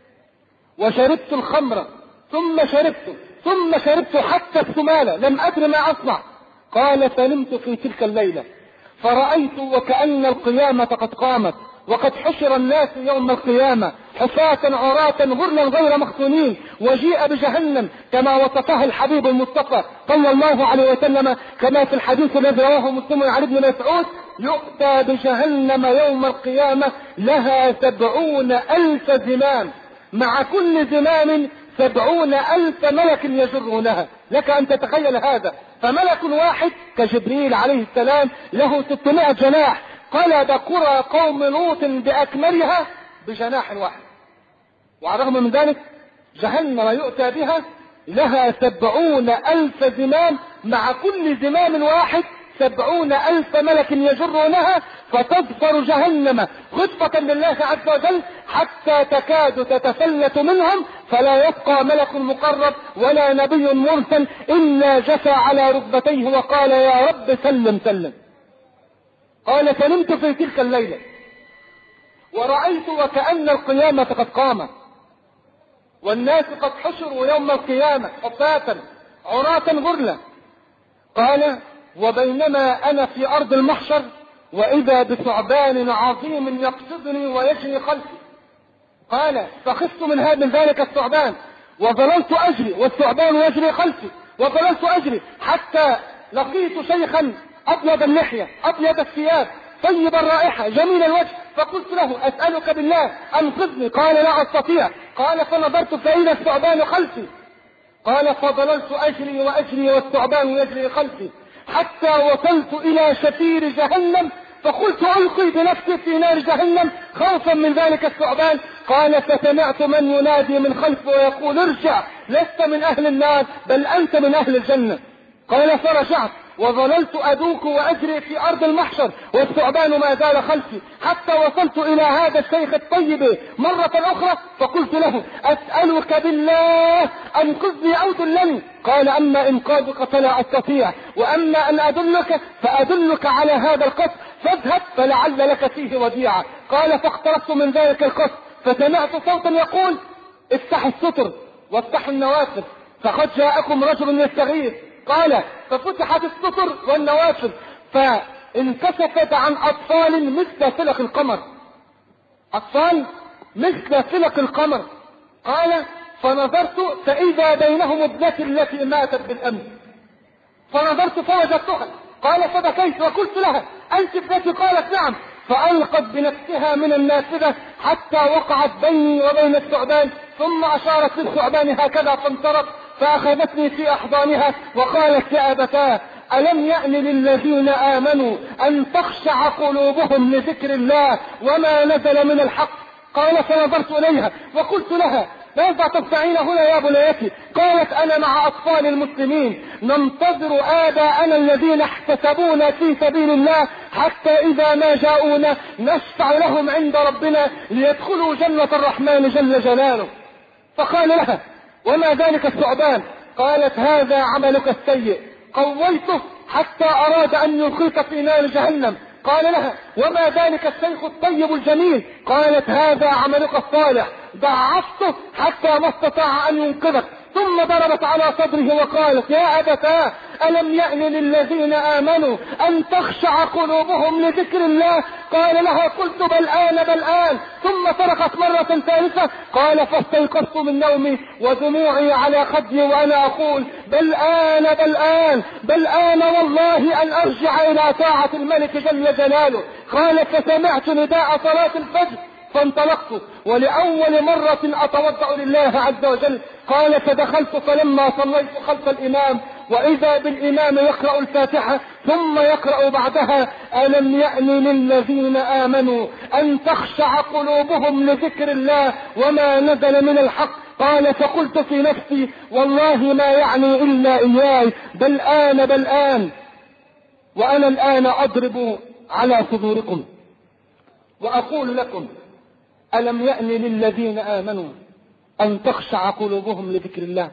وشربت الخمر ثم شربت ثم شربت حتى السمالة لم أدر ما أصنع. قال: فنمت في تلك الليلة فرأيت وكأن القيامة قد قامت وقد حشر الناس يوم القيامة حفاة عراة غرلا غير مختونين، وجيء بجهنم كما وصفها الحبيب المصطفى صلى الله عليه وسلم كما في الحديث الذي رواه مسلم عن ابن مسعود: يؤتى بجهنم يوم القيامة لها سبعون ألف زمام، مع كل زمام سبعون ألف ملك يجرونها. لك أن تتخيل هذا، فملك واحد كجبريل عليه السلام له ستمائة جناح قلب قرى قوم لوط بأكملها بجناح واحد. وعلى الرغم من ذلك جهنم يؤتى بها لها سبعون ألف زمام، مع كل زمام واحد سبعون ألف ملك يجرونها، فتظفر جهنم خطفة لله عز وجل حتى تكاد تتفلت منهم، فلا يبقى ملك مقرب ولا نبي مرسل إلا جثى على ركبتيه وقال: يا رب سلم سلم. قال: فنمت في تلك الليلة ورأيت وكأن القيامة قد قامت والناس قد حشروا يوم القيامة حفاة عراة غرلا. قال: وبينما أنا في أرض المحشر وإذا بثعبان عظيم يقصدني ويجري خلفي. قال: فخفت من هذا ذلك الثعبان وظللت أجري والثعبان يجري خلفي، وظللت أجري حتى لقيت شيخا أبيض اللحية أبيض الثياب طيب الرائحة جميل الوجه، فقلت له: أسألك بالله أنقذني. قال: لا أستطيع. قال: فنظرت فإذا الثعبان خلفي. قال فضللت أجري وأجري والثعبان يجري خلفي حتى وصلت إلى شفير جهنم، فقلت ألقي بنفسي في نار جهنم خوفا من ذلك الثعبان. قال فسمعت من ينادي من خلفه ويقول ارجع، لست من أهل النار بل أنت من أهل الجنة. قال فرجعت وظللت أدوك وأجري في أرض المحشر والثعبان ما زال خلفي حتى وصلت إلى هذا الشيخ الطيب مرة أخرى، فقلت له أسألك بالله أنقذني أو دلني. قال أما إنقاذك فلا أستطيع، وأما أن أدلك فأدلك على هذا القصر، فاذهب فلعل لك فيه وديعة. قال فاقتربت من ذلك القصر فسمعت صوتا يقول افتحوا الستر وافتحوا النوافذ فقد جاءكم رجل يستغيث. قال ففتحت الستر والنوافذ فانكشفت عن أطفال مثل فلق القمر، أطفال مثل فلق القمر. قال فنظرت فإذا بينهم ابنتي التي ماتت بالأمس، فنظرت فوجدتها. قال فبكيت وقلت لها أنت ابنتي؟ قالت نعم. فألقت بنفسها من النافذة حتى وقعت بيني وبين الثعبان، ثم أشارت للثعبان هكذا فانطرت فأخذتني في أحضانها وقالت يا أبتاه ألم يأن للذين آمنوا أن تخشع قلوبهم لذكر الله وما نزل من الحق. قال فنظرت إليها وقلت لها ماذا تفعلين هنا يا بنيتي؟ قالت أنا مع أطفال المسلمين ننتظر آباءنا الذين احتسبونا في سبيل الله حتى إذا ما جاءونا نشفع لهم عند ربنا ليدخلوا جنة الرحمن جل جلاله. فقال لها وما ذلك الثعبان؟ قالت هذا عملك السيء، قويته حتى أراد أن يلقيك في نار جهنم. قال لها وما ذلك الشيخ الطيب الجميل؟ قالت هذا عملك الصالح، ضعفته حتى ما استطاع أن ينقذك. ثم ضربت على صدره وقالت يا أبتاه ألم يأن للذين آمنوا أن تخشع قلوبهم لذكر الله؟ قال لها قلت بل آن بل آن. ثم صرخت مرة ثالثة. قال فاستيقظت من نومي ودموعي على خدي وأنا أقول بل آن بل آن بل آن والله أن أرجع إلى طاعة الملك جل جلاله. قال فسمعت نداء صلاة الفجر فانطلقت ولأول مرة أتوضأ لله عز وجل. قال فدخلت فلما صليت خلف الإمام وإذا بالإمام يقرأ الفاتحة ثم يقرأ بعدها ألم يأن للذين آمنوا أن تخشع قلوبهم لذكر الله وما نزل من الحق. قال فقلت في نفسي والله ما يعني إلا إياي بل آن بل آن، وأنا الآن أضرب على صدوركم وأقول لكم ألم يأن للذين آمنوا أن تخشع قلوبهم لذكر الله.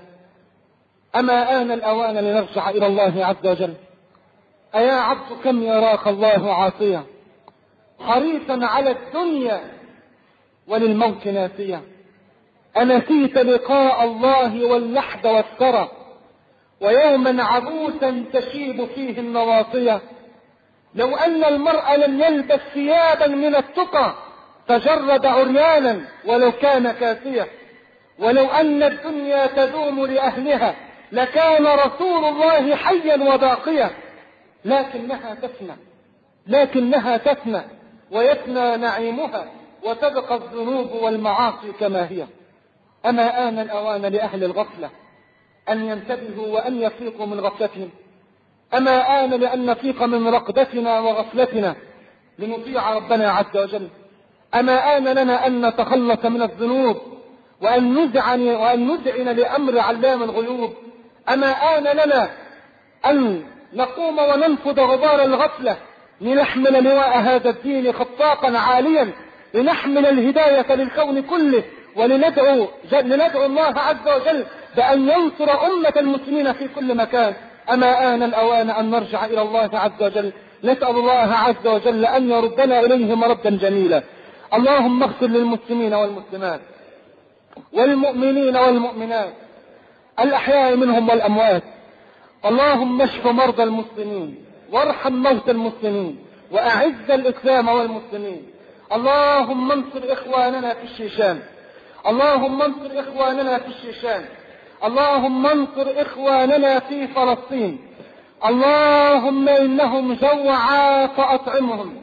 أما آن الأوان لنرجع إلى الله عز وجل. أيا عبد كم يراك الله عاصيا حريصا على الدنيا وللموت ناسيا، أنسيت لقاء الله واللحد والثرى ويوما عبوسا تشيب فيه النواصية. لو أن المرء لم يلبس ثيابا من التقى تجرد عريانا ولو كان كاسيا، ولو أن الدنيا تدوم لأهلها لكان رسول الله حيا وباقيا، لكنها تفنى لكنها تفنى ويفنى نعيمها وتبقى الذنوب والمعاصي كما هي. أما آن الأوان لأهل الغفلة أن ينتبهوا وأن يفيقوا من غفلتهم. أما آن لأن نفيق من رقدتنا وغفلتنا لنطيع ربنا عز وجل. أما آن لنا أن نتخلص من الذنوب وأن نذعن وأن نذعن لأمر علام الغيوب. أما آن لنا أن نقوم وننفض غبار الغفلة لنحمل لواء هذا الدين خطاقا عاليا، لنحمل الهداية للكون كله، ولندعو لندعو الله عز وجل بأن ينصر أمة المسلمين في كل مكان. أما آن الأوان أن نرجع إلى الله عز وجل. نسأل الله عز وجل أن يردنا إليه مردا جميلا. اللهم اغفر للمسلمين والمسلمات والمؤمنين والمؤمنات الأحياء منهم والأموات. اللهم اشف مرضى المسلمين وارحم موتى المسلمين وأعز الإسلام والمسلمين. اللهم انصر إخواننا في الشيشان اللهم انصر إخواننا في الشيشان اللهم انصر إخواننا في فلسطين. اللهم إنهم جوعى فأطعمهم،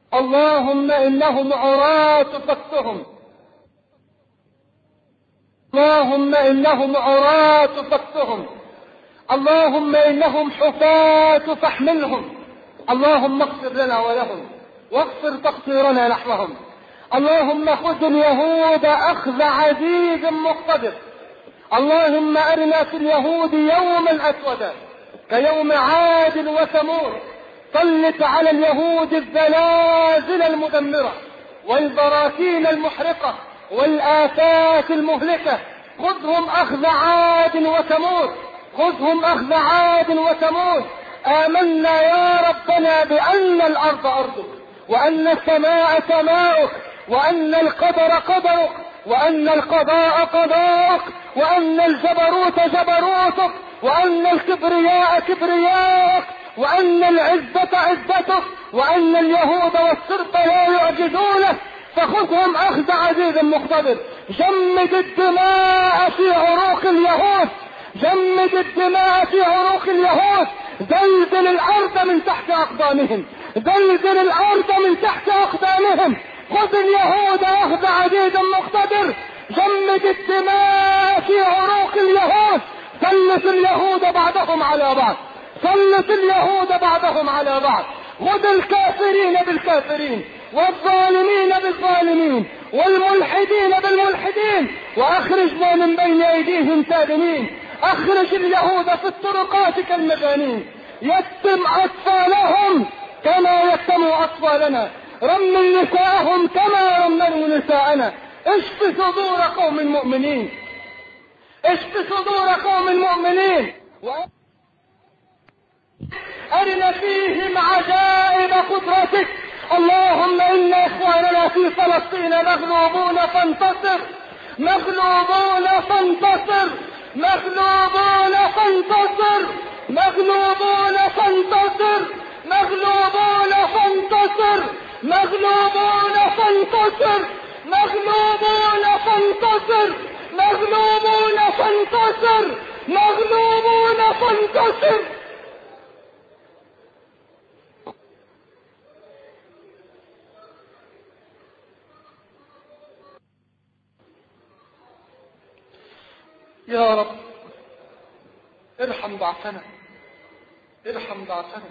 اللهم إنهم عراة فاكسهم، اللهم إنهم عراة فاكسهم، اللهم إنهم حفاة فاحملهم، اللهم اغفر لنا ولهم واغفر تقصيرنا نحوهم. اللهم خذ اليهود أخذ عزيز مقتدر، اللهم أرنا في اليهود يوما أسودا كيوم عاد وثمود، سلط على اليهود الزلازل المدمرة والبراكين المحرقة والآفات المهلكة. خذهم أخذ عاد وثمود، خذهم أخذ عاد وثمود. آمنا يا ربنا بأن الأرض أرضك، وأن السماء سماؤك، وأن القدر قدرك، وأن القضاء قضاءك، وأن الجبروت جبروتك، وأن الكبرياء كبرياءك، وأن العزة عزتك، وأن اليهود والسرب لا يعجزونك. فخذهم أخذ عزيز مقتدر. جمد الدماء في عروق اليهود، جمد الدماء في عروق اليهود. زلزل الأرض من تحت أقدامهم، زلزل الأرض من تحت أقدامهم. خذ اليهود أخذ عزيز مقتدر. جمد الدماء في عروق اليهود. سلط اليهود بعضهم على بعض، سلط اليهود بعضهم على بعض. خذ الكافرين بالكافرين، والظالمين بالظالمين، والملحدين بالملحدين، وأخرجنا من بين أيديهم سالمين. أخرج اليهود في الطرقات كالمجانين، يتم أطفالهم كما يتموا أطفالنا، رموا نساءهم كما رموا نساءنا. اشف صدور قوم المؤمنين، اشف صدور قوم المؤمنين، أرنا فيهم عجائب قدرتك. اللهم إن إخواننا في فلسطين مغلوبون فانتصر، مغلوبون فانتصر، مغلوبون فانتصر، مغلوبون فانتصر، مغلوبون فانتصر، مغلوبون فانتصر، مغلوبون فانتصر، مغلوبون فانتصر، مغلوبون فانتصر. يا رب ارحم ضعفنا، ارحم ضعفنا،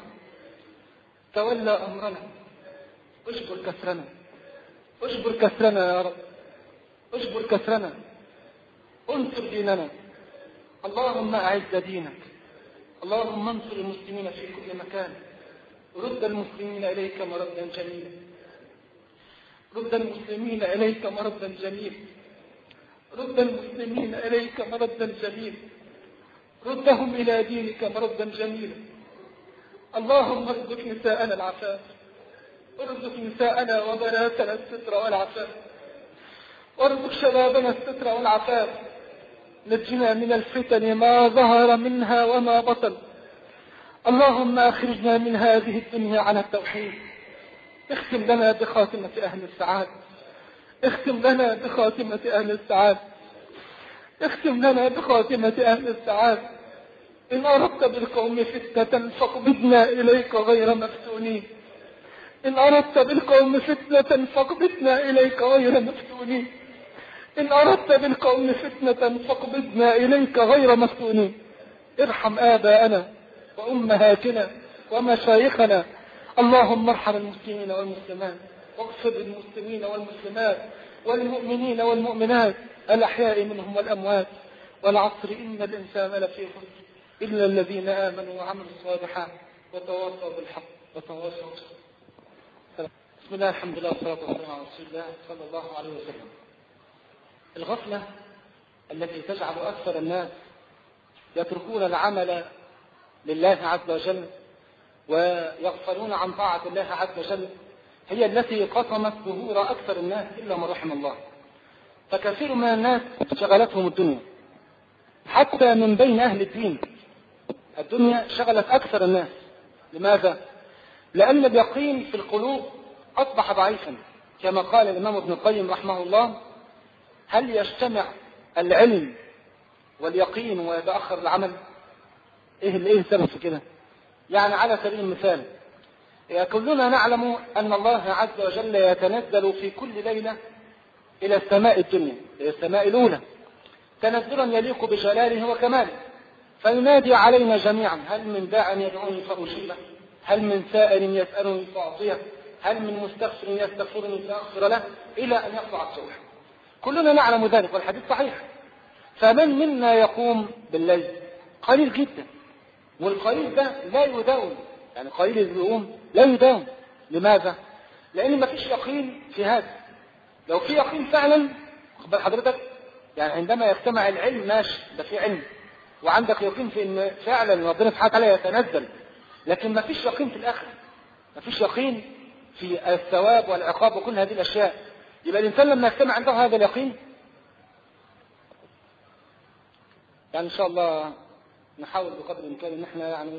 تولى أمرنا، اجبر كسرنا، اجبر كسرنا يا رب، اجبر كسرنا، انصر ديننا. اللهم أعز دينك، اللهم انصر المسلمين في كل مكان، رد المسلمين إليك مردا جميلا، رد المسلمين إليك مردا جميلا، رد المسلمين إليك مردا جميلا، ردهم إلى دينك مردا جميلا. اللهم ارزق نساءنا العفاف، ارزق نساءنا وبناتنا الستر والعفاف، وارزق شبابنا الستر والعفاف. نجنا من الفتن ما ظهر منها وما بطن. اللهم اخرجنا من هذه الدنيا على التوحيد. اختم لنا بخاتمة أهل السعادة، اختم لنا بخاتمة أهل السعادة، اختم لنا بخاتمة أهل السعادة. إن أردت بالقوم فتنة فاقبضنا إليك غير مفتونين، إن أردت بالقوم فتنة فاقبضنا إليك غير مفتونين، إن أردت بالقوم فتنة فاقبضنا إليك غير مفتونين. ارحم آباءنا وأمهاتنا ومشايخنا. اللهم ارحم المسلمين والمسلمات، واغفر للمسلمين والمسلمات والمؤمنين والمؤمنات الأحياء منهم والأموات. والعصر إن الإنسان لفي خسر إلا الذين آمنوا وعملوا الصالحات وتواصوا بالحق وتواصوا بالصبر. بسم الله، الحمد لله، والصلاة والسلام على رسول الله صلى الله عليه وسلم. الغفلة التي تجعل أكثر الناس يتركون العمل لله عز وجل ويغفلون عن طاعة الله عز وجل هي التي قسمت ظهور أكثر الناس إلا من رحم الله. فكثير من الناس شغلتهم الدنيا، حتى من بين أهل الدين الدنيا شغلت أكثر الناس. لماذا؟ لأن اليقين في القلوب أصبح ضعيفا، كما قال الإمام ابن القيم رحمه الله: هل يجتمع العلم واليقين ويتأخر العمل؟ إيه اللي إيه السبب في كده؟ يعني على سبيل المثال، كلنا نعلم أن الله عز وجل يتنزل في كل ليلة إلى السماء الدنيا، إلى السماء الأولى، تنزلا يليق بجلاله وكماله. فينادي علينا جميعا: هل من داع يدعوني فأجيبه؟ هل من سائل يسألني فأعطيه؟ هل من مستغفر يستغفرني فأغفر له؟ إلى أن يطلع الصبح. كلنا نعلم ذلك والحديث صحيح. فمن منا يقوم بالليل؟ قليل جدا. والقليل ده لا يداوم، يعني قليل اللي يقوم لا يداوم. لماذا؟ لأن ما فيش يقين في هذا. لو في يقين فعلا، خد حضرتك، يعني عندما يجتمع العلم ماشي، ده في علم وعندك يقين في ان فعلا ربنا سبحانه وتعالى يتنزل، لكن ما فيش يقين في الاخره، ما فيش يقين في الثواب والعقاب وكل هذه الاشياء. يبقى الانسان لما يجتمع عنده هذا اليقين، يعني ان شاء الله نحاول بقدر الامكان ان احنا يعني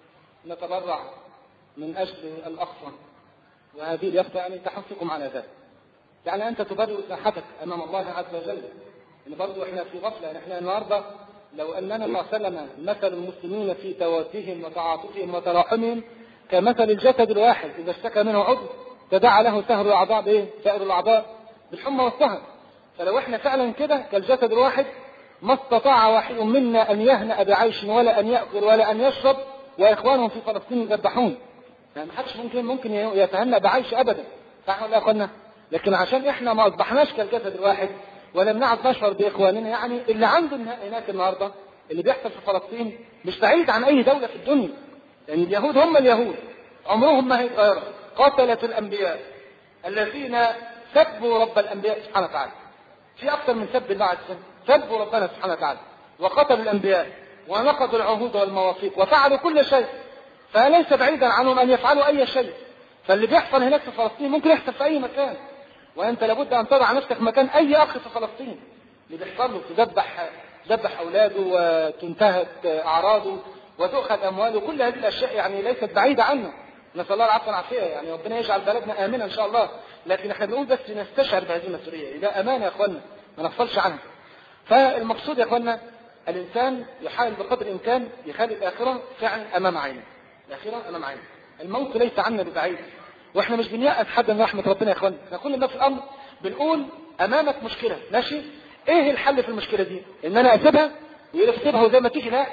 نتبرع من اجل الاقصى، وهذه اليافطه يعني تحثكم على ذلك. يعني انت تبرر ساحتك امام الله عز وجل. ان برضه احنا في غفله، يعني احنا النهارده لو اننا مثلنا مثل المسلمين في توادهم وتعاطفهم وتراحمهم كمثل الجسد الواحد اذا اشتكى منه عضو تداعى له سائر الاعضاء بايه؟ سائر الاعضاء بالحمى والسهر. فلو احنا فعلا كده كالجسد الواحد ما استطاع واحد منا ان يهنأ بعيش ولا ان يأكل ولا ان يشرب واخوانهم في فلسطين يذبحون. يعني ما حدش ممكن ممكن يتهنأ بعيش ابدا، صح ولا يا اخوانا؟ لكن عشان احنا ما اصبحناش كالجسد الواحد ولم نعد نشعر باخواننا، يعني اللي عنده هناك النهارده اللي بيحصل في فلسطين مش بعيد عن اي دوله في الدنيا. لان يعني اليهود هم اليهود عمرهم ما هيتغيروا، قتلة الانبياء الذين سبوا رب الانبياء سبحانه وتعالى. في اكثر من سب الله عز وجل، سبوا ربنا سبحانه وتعالى وقتلوا الانبياء ونقضوا العهود والمواثيق وفعلوا كل شيء، فليس بعيدا عنهم ان يفعلوا اي شيء. فاللي بيحصل هناك في فلسطين ممكن يحصل في اي مكان، وانت لابد ان تضع نفسك مكان اي اخ في فلسطين اللي بيحصل له، تذبح تذبح اولاده وتنتهك اعراضه وتؤخذ امواله، كل هذه الاشياء يعني ليست بعيده عنه. نسال الله العفو والعافيه، يعني ربنا يجعل بلدنا امنا ان شاء الله. لكن احنا بنقول بس نستشعر بهذه المسؤوليه، اذا امانه يا اخوانا ما نغفلش عنها. فالمقصود يا اخوانا الانسان يحاول بقدر الامكان يخلي الاخره فعلا امام عينه، الاخره امام عينه. الموت ليس عنا ببعيد، واحنا مش بنيأس حد من رحمه ربنا يا اخوانا. احنا كل ما في الامر بنقول امامك مشكله، ماشي، ايه الحل في المشكله دي؟ ان انا اسيبها ويسيبها وزي ما تيجي؟ لا،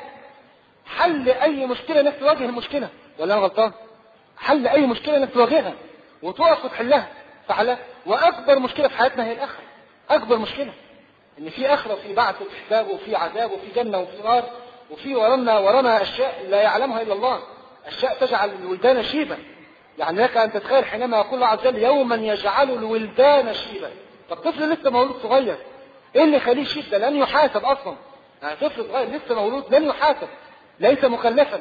حل اي مشكله انك تواجه المشكله، ولا انا غلطان؟ حل اي مشكله انك تواجهها وتقف وتحلها، صح لا؟ واكبر مشكله في حياتنا هي الاخره، اكبر مشكله ان في اخره وفي بعث وفي حساب وفي عذاب وفي جنه وفي نار، وفي ورانا ورانا اشياء لا يعلمها الا الله، اشياء تجعل الولدان شيبا. يعني لك ان تتخيل حينما يقول الله عز وجل يوما يجعل الولدان شيبا. طب طفل لسه مولود صغير ايه اللي يخليه شيب؟ ده لن يحاسب اصلا، يعني طفل صغير لسه مولود لن يحاسب، ليس مكلفا،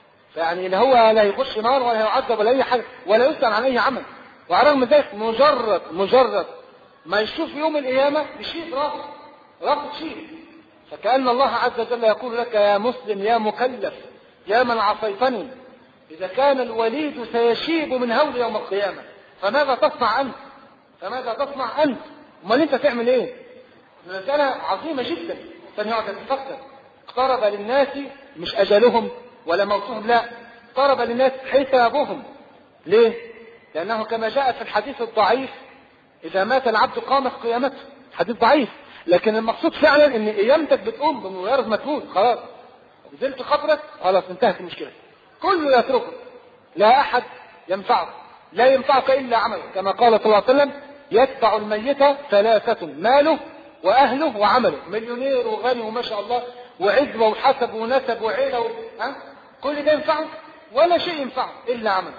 فيعني لا هو لا يخش نار ولا يعذب ولا اي حاجه ولا يسأل عن اي عمل. وعلى رغم ذلك مجرد مجرد ما يشوف يوم القيامه يشيب راسه راسه تشيب. فكأن الله عز وجل يقول لك يا مسلم يا مكلف يا من عصيتني، إذا كان الوليد سيشيب من هول يوم القيامة فماذا تصنع أنت؟ فماذا تصنع أنت؟ امال أنت تعمل إيه؟ مسألة عظيمة جدا. فنقعد نتفكر. اقترب للناس مش أجلهم ولا موتهم، لا، اقترب للناس حسابهم. ليه؟ لأنه كما جاء في الحديث الضعيف إذا مات العبد قامت قيامته، حديث ضعيف، لكن المقصود فعلا ان قيامتك بتقوم بمجرد ما تموت. خلاص نزلت خبرك، خلاص انتهت المشكله، كله يتركك، لا احد ينفعك، لا ينفعك الا عملك، كما قال صلى الله عليه وسلم يتبع الميت ثلاثه ماله واهله وعمله. مليونير وغني وما شاء الله وعزوه وحسب ونسب وعيله و... ها؟ كل ده ينفعك؟ ولا شيء ينفعك الا عملك.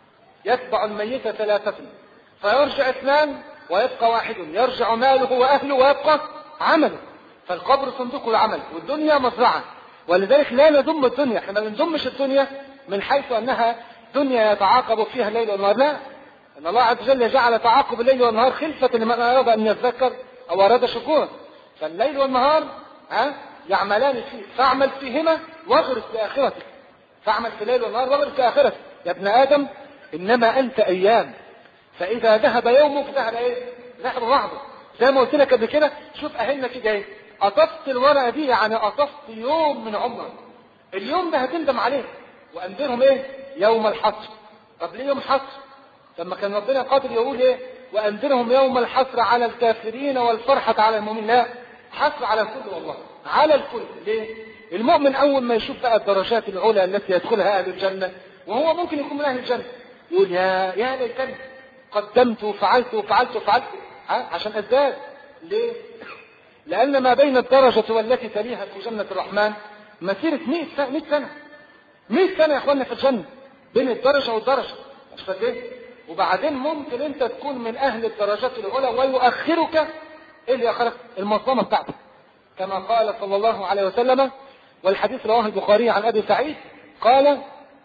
يتبع الميت ثلاثه فيرجع اثنان ويبقى واحد، يرجع ماله واهله ويبقى عمله. فالقبر صندوق العمل والدنيا مزرعه، ولذلك لا نذم الدنيا. احنا ما بنذمش الدنيا من حيث انها دنيا يتعاقب فيها الليل والنهار، لا، ان الله عز وجل جعل تعاقب الليل والنهار خلفه لمن اراد ان يذكر او اراد شكورا. فالليل والنهار ها يعملان فيه، فاعمل فيهما واغرس لاخرتك. فاعمل في الليل والنهار واغرس لاخرتك. يا ابن ادم انما انت ايام، فاذا ذهب يومك ذهب ايه؟ ذهب بعضه. زي ما قلت لك قبل كده، شوف اهلنا كده ايه، قطفت الورقه دي يعني قطفت يوم من عمرك، اليوم ده هتندم عليه. وانذرهم ايه؟ يوم الحصر. طب ليه يوم الحصر؟ لما كان ربنا قادر يقول ايه؟ وانذرهم يوم الحصر على الكافرين والفرحه على المؤمنين. لا، حصر على الكل والله، على الكل. ليه؟ المؤمن اول ما يشوف بقى الدرجات العلى التي يدخلها اهل الجنه، وهو ممكن يكون من اهل الجنه، يقول يا يا ليتني قدمت وفعلت وفعلت وفعلت عشان ازداد. ليه؟ لان ما بين الدرجه والتي تليها في جنه الرحمن مسيره مئة سنه، مئة سنه يا اخوانا في الجنه بين الدرجه والدرجه، مش فاكر ايه؟ وبعدين ممكن انت تكون من اهل الدرجات العلى ويؤخرك ايه اللي يؤخرك؟ المظلمه بتاعتك، كما قال صلى الله عليه وسلم، والحديث رواه البخاري عن ابي سعيد قال: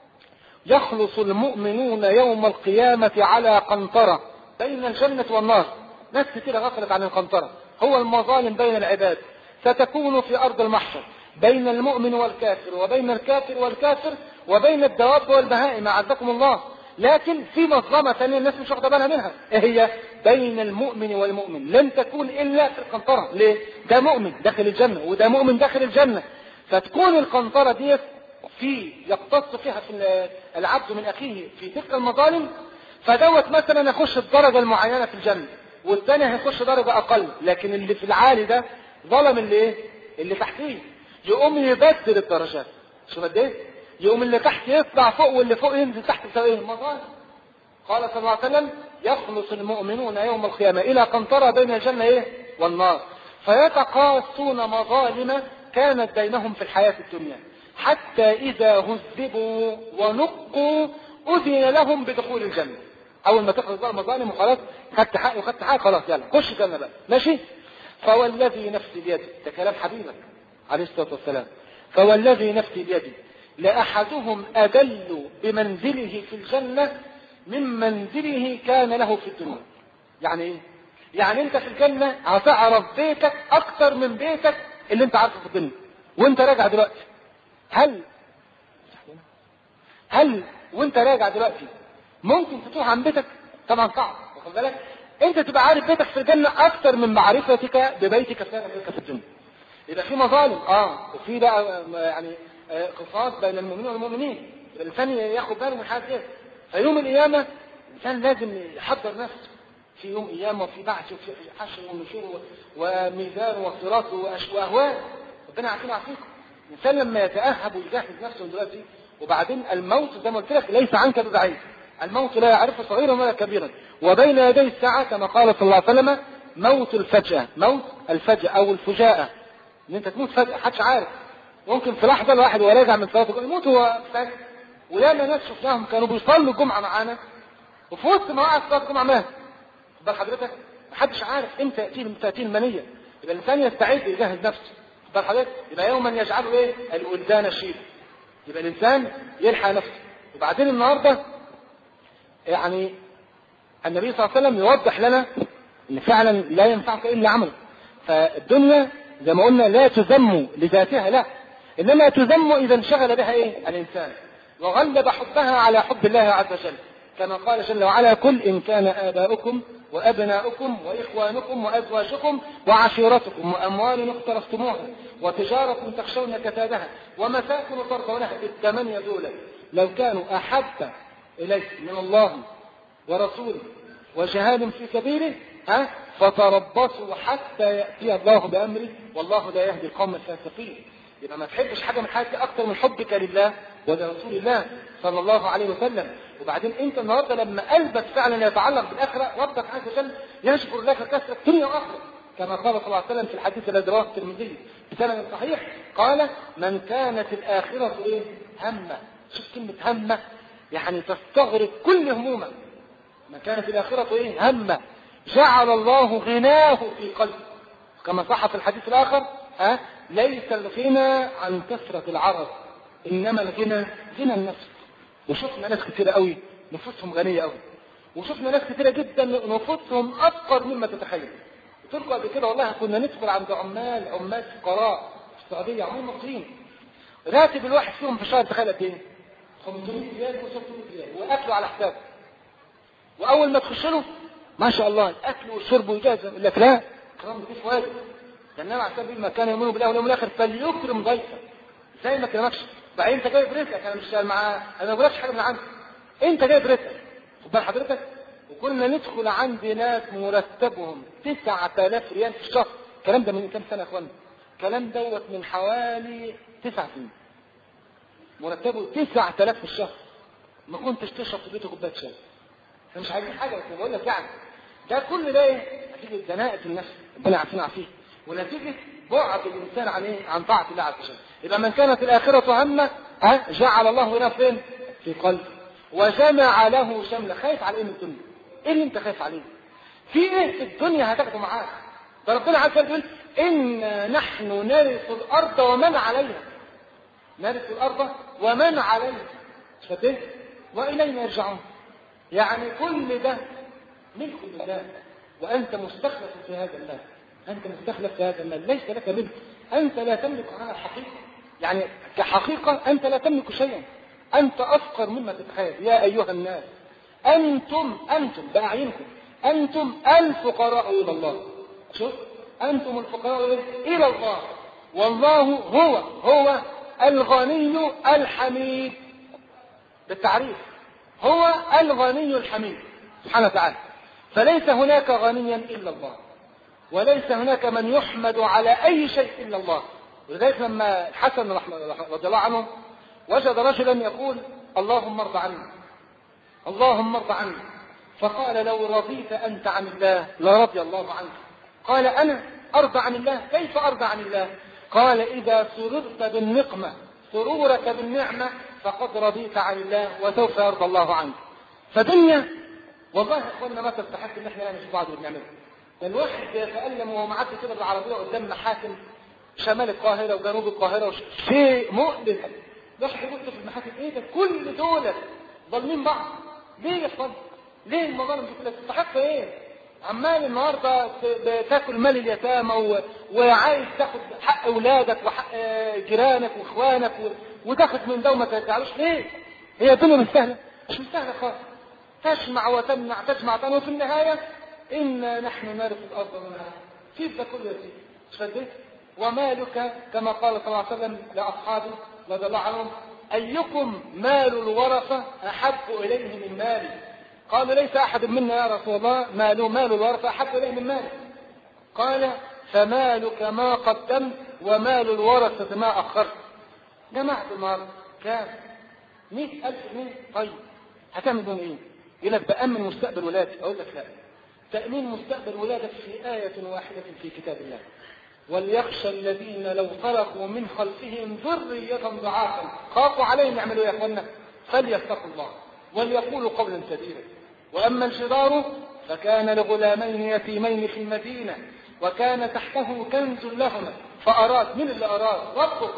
يخلص المؤمنون يوم القيامة على قنطرة بين الجنة والنار. ناس كثيرة غفلت عن القنطرة، هو المظالم بين العباد، ستكون في أرض المحشر بين المؤمن والكافر، وبين الكافر والكافر، وبين الدواب والبهائم أعزكم الله. لكن في مظلمة ثانية الناس مش واخدة بالها منها، ايه هي؟ بين المؤمن والمؤمن، لن تكون إلا في القنطرة. ليه؟ ده مؤمن داخل الجنة وده مؤمن داخل الجنة، فتكون القنطرة دي في يقتص فيها في العبد من أخيه في تلك المظالم، فدوت مثلا يخش الدرجة المعينة في الجنة، والثاني هيخش درجة أقل، لكن اللي في العالي ده ظلم اللي ايه؟ اللي تحتيه، يقوم يبدل الدرجات. شوف قد ايه؟ يقوم اللي تحت يطلع فوق واللي فوق ينزل تحت يساوي ايه؟ مظالم. قال صلى الله عليه وسلم: يخلص المؤمنون يوم القيامة إلى قنطرة بين الجنة ايه؟ والنار، فيتقاصون مظالم كانت بينهم في الحياة الدنيا، حتى إذا هذبوا ونقوا أذن لهم بدخول الجنة. أول ما تخلص بقى المظالم وخلاص خدت حقي وخدت حقي خلاص يلا خش الجنة بقى، ماشي؟ فوالذي نفسي بيدي، ده كلام حبيبك عليه الصلاة والسلام، فوالذي نفسي بيدي لأحدهم أدل بمنزله في الجنة من منزله كان له في الدنيا. يعني ايه؟ يعني انت في الجنة هتعرف بيتك اكتر من بيتك اللي انت عارفه في الدنيا وانت راجع دلوقتي. هل هل وانت راجع دلوقتي ممكن تتوه عن بيتك؟ طبعا صعب، واخد بالك؟ انت تبقى عارف بيتك في الجنة اكتر من معرفتك ببيتك في الدنيا. يبقى في مظالم اه وفي بقى يعني قصاص بين المؤمنين والمؤمنين، الانسان ياخد باله من حاجه كده. فيوم القيامه الانسان لازم يحضر نفسه في يوم قيامه وفي بعث وفي حشر ونشور وميزان وصراط واهوال، ربنا يعافينا ويعافيكم. الانسان لما يتاهب ويجهز نفسه من دلوقتي، وبعدين الموت زي ما قلت لك ليس عنك ببعيد، الموت لا يعرفه صغيرا ولا كبيرا، وبين يدي الساعه كما قال صلى الله عليه وسلم: موت الفجأة، موت الفجأة او الفجاءة، ان انت تموت فجأة محدش عارف، ممكن في لحظة الواحد وهو راجع من صلاته يموت هو فجأة. ولما ناس شفناهم كانوا بيصلوا الجمعة معانا وفي وسط ما وقع صلاة الجمعة مات. بل حضرتك محدش عارف امتى تأتي تأتي المنية، يبقى الإنسان يستعد يجهز نفسه. بل حضرتك يبقى يوما يجعله ايه؟ الولدان شيب، يبقى الإنسان يلحق نفسه. وبعدين النهارده يعني النبي صلى الله عليه وسلم يوضح لنا ان فعلا لا ينفعك الا عمل. فالدنيا زي ما قلنا لا تذم لذاتها، لا، انما تذم اذا انشغل بها ايه؟ الانسان، وغلب حبها على حب الله عز وجل، كما قال جل وعلا: قل ان كان اباؤكم وابناؤكم واخوانكم وازواجكم وعشيرتكم واموال اقترفتموها وتجاره تخشون كسادها ومساكن ترضونها، الثمانيه دول لو كانوا احب اليكم من الله ورسوله وجهاد في سبيله ها فتربصوا حتى يأتي الله بأمره والله لا يهدي القوم الفاسقين. يبقى ما تحبش حاجة من حياتك أكثر من حبك لله ولرسول الله صلى الله عليه وسلم. وبعدين أنت النهاردة لما قلبك فعلا يتعلق بالآخرة، ربك عز وجل يشكر لك كثرة دنيا وآخرة، كما قال صلى الله عليه وسلم في الحديث الذي رواه الترمذي بسند صحيح، قال: من كانت الآخرة إيه؟ همه. شوف كلمة همه، يعني تستغرق كل همومك. من كانت الآخرة إيه؟ همه جعل الله غناه في قلبه، كما صح في الحديث الآخر: ها ليس الغنى عن كثرة العرض إنما الغنى غنى النفس. وشفنا ناس كثيرة قوي نفوسهم غنية قوي، وشفنا ناس كثيرة جدا نفوسهم أفقر مما تتخيل. قلت لكم قبل كده والله كنا ندخل عند عمال عمال فقراء في السعودية، عمال مصريين، راتب الواحد فيهم في الشهر تخيل قد إيه؟ خمسمائة ريال وستمائة ريال، وأكلوا على حسابه. وأول ما تخش له ما شاء الله الاكل والشرب وجاهزه، يقول لك لا كرام ضيف واجب، كان النبي عليه الصلاه والسلام كان يؤمن بالله واليوم الاخر فليكرم ضيفه زي ما كرمكش. بعدين انت جايب رزقك، انا مش مع انا ما بقولكش حاجه من عندي، انت جايب رزقك خد بال حضرتك. وكنا ندخل عند ناس مرتبهم تسعة آلاف ريال في الشهر الكلام ده من كام سنة يا اخوانا؟ الكلام دوت من حوالي تسع سنين. مرتبه تسعة آلاف في الشهر. ما كنتش تشرب في بيته كوبايه شاي. انا مش عايزين حاجه، بس بقول لك يعني ده كل ده ايه؟ نتيجه دناءة النفس، ربنا يعافينا فيه، ونتيجه بعد الانسان عن ايه؟ عن طاعه الله عز وجل. يبقى من كانت الاخره همه ها جعل الله له فين؟ في قلبه، وجمع له شمله. خايف على ايه من الدنيا؟ ايه اللي انت خايف عليه؟ في ايه في الدنيا هتاخده معاك؟ فربنا عز وجل يقول إنا نحن نرث الأرض ومن عليها. نرث الأرض ومن عليها. شفت؟ وإلينا يرجعون. يعني كل ده ملك لله، وأنت مستخلف في هذا المال. أنت مستخلف في هذا المال، ليس لك ملك. أنت لا تملك على الحقيقة، يعني كحقيقة أنت لا تملك شيئا. أنت أفقر مما تتخيل. يا أيها الناس أنتم أنتم بأعينكم أنتم الفقراء إلى الله. شوف، أنتم الفقراء إلى الله، والله هو هو الغني الحميد. بالتعريف هو الغني الحميد سبحانه وتعالى. فليس هناك غنيا إلا الله، وليس هناك من يحمد على أي شيء إلا الله. ولذلك لما الحسن رضي الله عنه وجد رجلا يقول اللهم ارض عني اللهم ارض عني، فقال لو رضيت أنت عن الله لرضي الله عنك. قال أنا أرضى عن الله؟ كيف أرضى عن الله؟ قال إذا سررت بالنقمة سرورك بالنعمة فقد رضيت عن الله وسوف يرضى الله عنك. فدنيا والله يا اخوانا ما تستحق ان احنا نعمل في بعض اللي بنعمله. الواحد يتألم وهو معدي كده بالعربية قدام محاكم شمال القاهرة وجنوب القاهرة، شيء مؤلم. الواحد يبص في المحاكم ايه ده؟ كل دول ظالمين بعض. ليه يا اخوانا؟ ليه المظالم دي كلها تستحق ايه؟ عمال النهارده تاكل مال اليتامى و... وعايز تاخد حق اولادك وحق جيرانك واخوانك و... وتاخد من ده وما ترجعلوش. ليه؟ هي الدنيا مش سهله؟ مش سهله خالص. تجمع وتمنع تجمع وتمنع، وفي النهايه انا نحن نرث الارض ومنها. كيف ده كله يا سيدي؟ مش فديت؟ ومالك كما قال صلى الله عليه وسلم لاصحابه رضي الله عنهم ايكم مال الورثه احب اليه من مالي؟ قالوا ليس أحد منا يا رسول الله ماله مال الورثة أحب إليه من مالك. قال فمالك ما قدمت ومال الورثة ما أخرت. جمعت النهارده كام؟ مئة ألف جنيه. طيب هتعمل بهم إيه؟ يقول لك بأمن مستقبل ولادي. أقول لك لا، تأمين مستقبل ولادك في آية واحدة في كتاب الله. وليخشى الذين لو تركوا من خلفهم ذرية ضعافا خافوا عليهم يعملوا يا أخوانا فليتقوا الله وليقولوا قولا سديدا. وأما الجدار فكان لغلامين يتيمين في المدينة وكان تحته كنز لهما فأراد، من اللي أراد؟ ربك.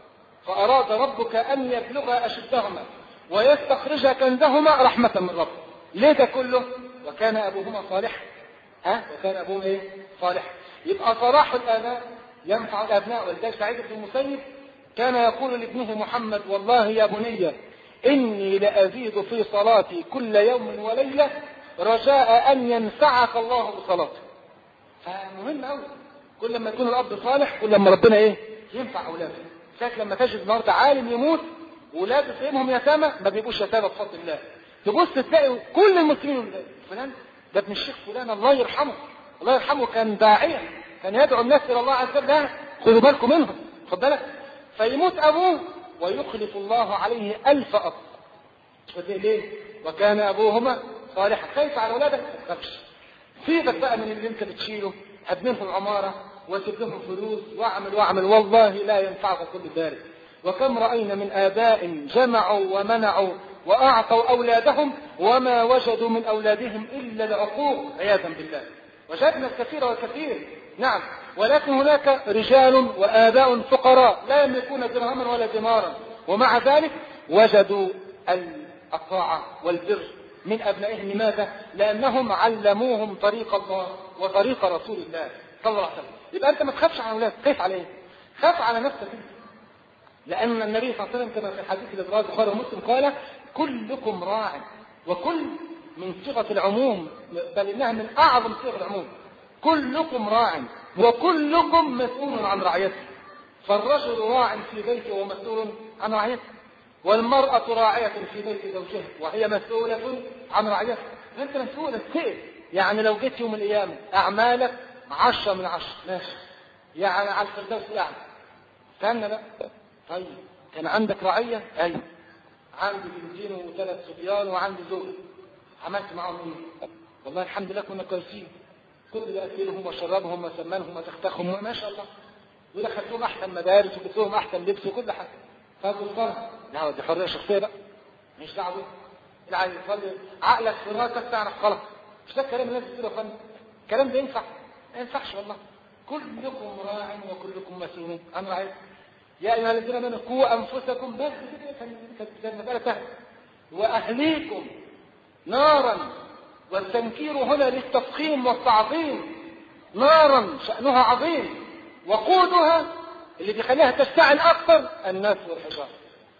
فأراد ربك أن يبلغ أشدهما ويستخرج كنزهما رحمة من ربك. ليه ده كله؟ وكان أبوهما صالحا. ها؟ وكان أبوهما إيه؟ صالح. يبقى صلاح الآباء ينفع الأبناء. ولذلك سعيد بن المسيب كان يقول لابنه محمد والله يا بني إني لأزيد في صلاتي كل يوم وليلة رجاء أن ينفعك الله بصلاتي. فمهم أوي كل لما يكون الأب صالح كل لما ربنا إيه؟ ينفع أولاده. لذلك لما تجد النهارده عالم يموت وولاده سيبهم يتامى ما بيبقوش يتامى بفضل الله. تبص تلاقي كل المسلمين فلان ده ابن الشيخ فلان الله يرحمه الله يرحمه كان داعيا كان يدعو الناس إلى الله عز وجل. خذوا بالكم منهم، خد بالك. فيموت أبوه ويخلف الله عليه ألف أب. ليه؟ وكان أبوهما صالحا. خايف على أولادك؟ ما تخافش. سيبك بقى من اللي أنت بتشيله، هبني لهم عمارة وسيب لهم فلوس واعمل واعمل، والله لا ينفعك كل ذلك. وكم رأينا من آباء جمعوا ومنعوا وأعطوا أولادهم وما وجدوا من أولادهم إلا العقوق عياذا بالله. وجدنا الكثير والكثير. نعم، ولكن هناك رجال وآباء فقراء لا يملكون درهما ولا دينارا، ومع ذلك وجدوا الطاعة والبر من أبنائهم. لماذا؟ لأنهم علموهم طريق الله وطريق رسول الله صلى الله عليه وسلم. يبقى أنت ما تخافش على أولادك. خاف على إيه؟ خاف على نفسك. لأن النبي صلى الله عليه وسلم كما في الحديث الذي رواه البخاري ومسلم قال كلكم راع. وكل من صيغة العموم، بل إنها من أعظم صيغ العموم. كلكم راع وكلكم مسؤول عن رعيته. فالرجل راع في بيته ومسؤول عن رعيته، والمرأة راعية في بيت زوجها وهي مسؤولة عن رعيتها. أنت مسؤول السئل. يعني لو جيت يوم القيامة أعمالك عشرة من عشرة ماشي، يعني على الفردوس الأعلى. استنى بقى. طيب كان عندك رعية؟ أيوة. عندي بنتين وثلاث صبيان وعندي زوجة. عملت معهم ايه؟ والله الحمد لله كنا كويسين. كنت بأكلهم وشربهم وسمنهم وتختخهم ما شاء الله. ودخلتهم أحسن مدارس وجبت لهم أحسن لبس وكل حاجة. فقلت فرق. لا دي حرية شخصية بقى. مش دعوة بيه. العيل يصلي عقلك في راسك تعرف غلط. مش ده الكلام اللي الناس بتقوله يا فندم. الكلام ده ينفع؟ ما ينفعش والله. كلكم راع وكلكم مسؤول عن رعيته. يا ايها الذين امنوا قوا انفسكم بس كده المساله سهله. واهليكم نارا، والتنكير هنا للتفخيم والتعظيم. نارا شأنها عظيم، وقودها اللي بيخليها تشتعل اكثر الناس والحجاره.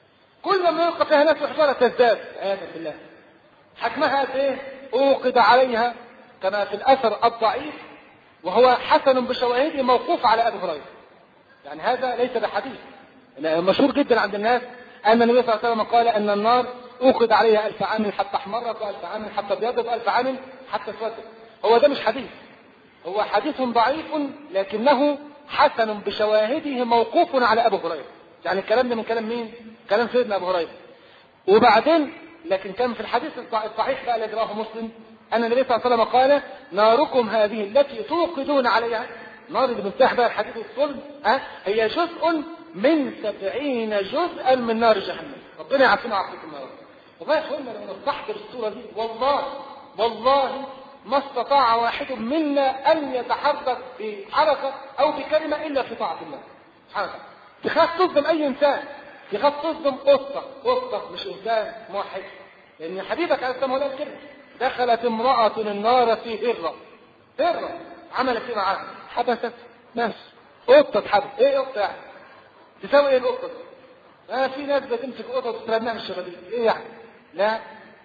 كل ما يلقى فيها ناس والحجاره تزداد عياذا بالله. حكمها قد ايه؟ اوقد عليها كما في الاثر الضعيف وهو حسن بشواهده موقوف على ابي هريره. يعني هذا ليس بحديث، مشهور جدا عند الناس ان النبي صلى الله عليه وسلم قال ان النار اوقد عليها الف عام حتى احمرت والف عام حتى ابيضت والف عام حتى اسودت. هو ده مش حديث، هو حديث ضعيف لكنه حسن بشواهده موقوف على ابي هريره. يعني الكلام ده من كلام مين؟ كلام سيدنا ابو هريره. وبعدين لكن كان في الحديث الصحيح بقى الذي رواه مسلم ان النبي صلى الله عليه وسلم قال ناركم هذه التي توقدون عليها، نار اللي بنفتح بقى الحديد والصلب، ها هي جزء من سبعين جزءا من نار جهنم. ربنا يعافينا ويعافيكم يا رب. والله يا اخوانا لما نستحضر الصوره دي والله والله ما استطاع واحد منا ان يتحرك بحركه او بكلمه الا في طاعه الله سبحانه وتعالى. تخاف تصدم اي انسان، تخاف تصدم قطه، قطه مش انسان موحد. لان حبيبك عليه السلام هو كده. دخلت امراه النار في هره، هره عملت ايه معاها؟ حبست ناس. قطه اتحبس. ايه قطه يعني؟ تساوي ايه القطه دي؟ آه في ناس بتمسك قطه وتترميها من الشبابيك. ايه يعني؟ لا،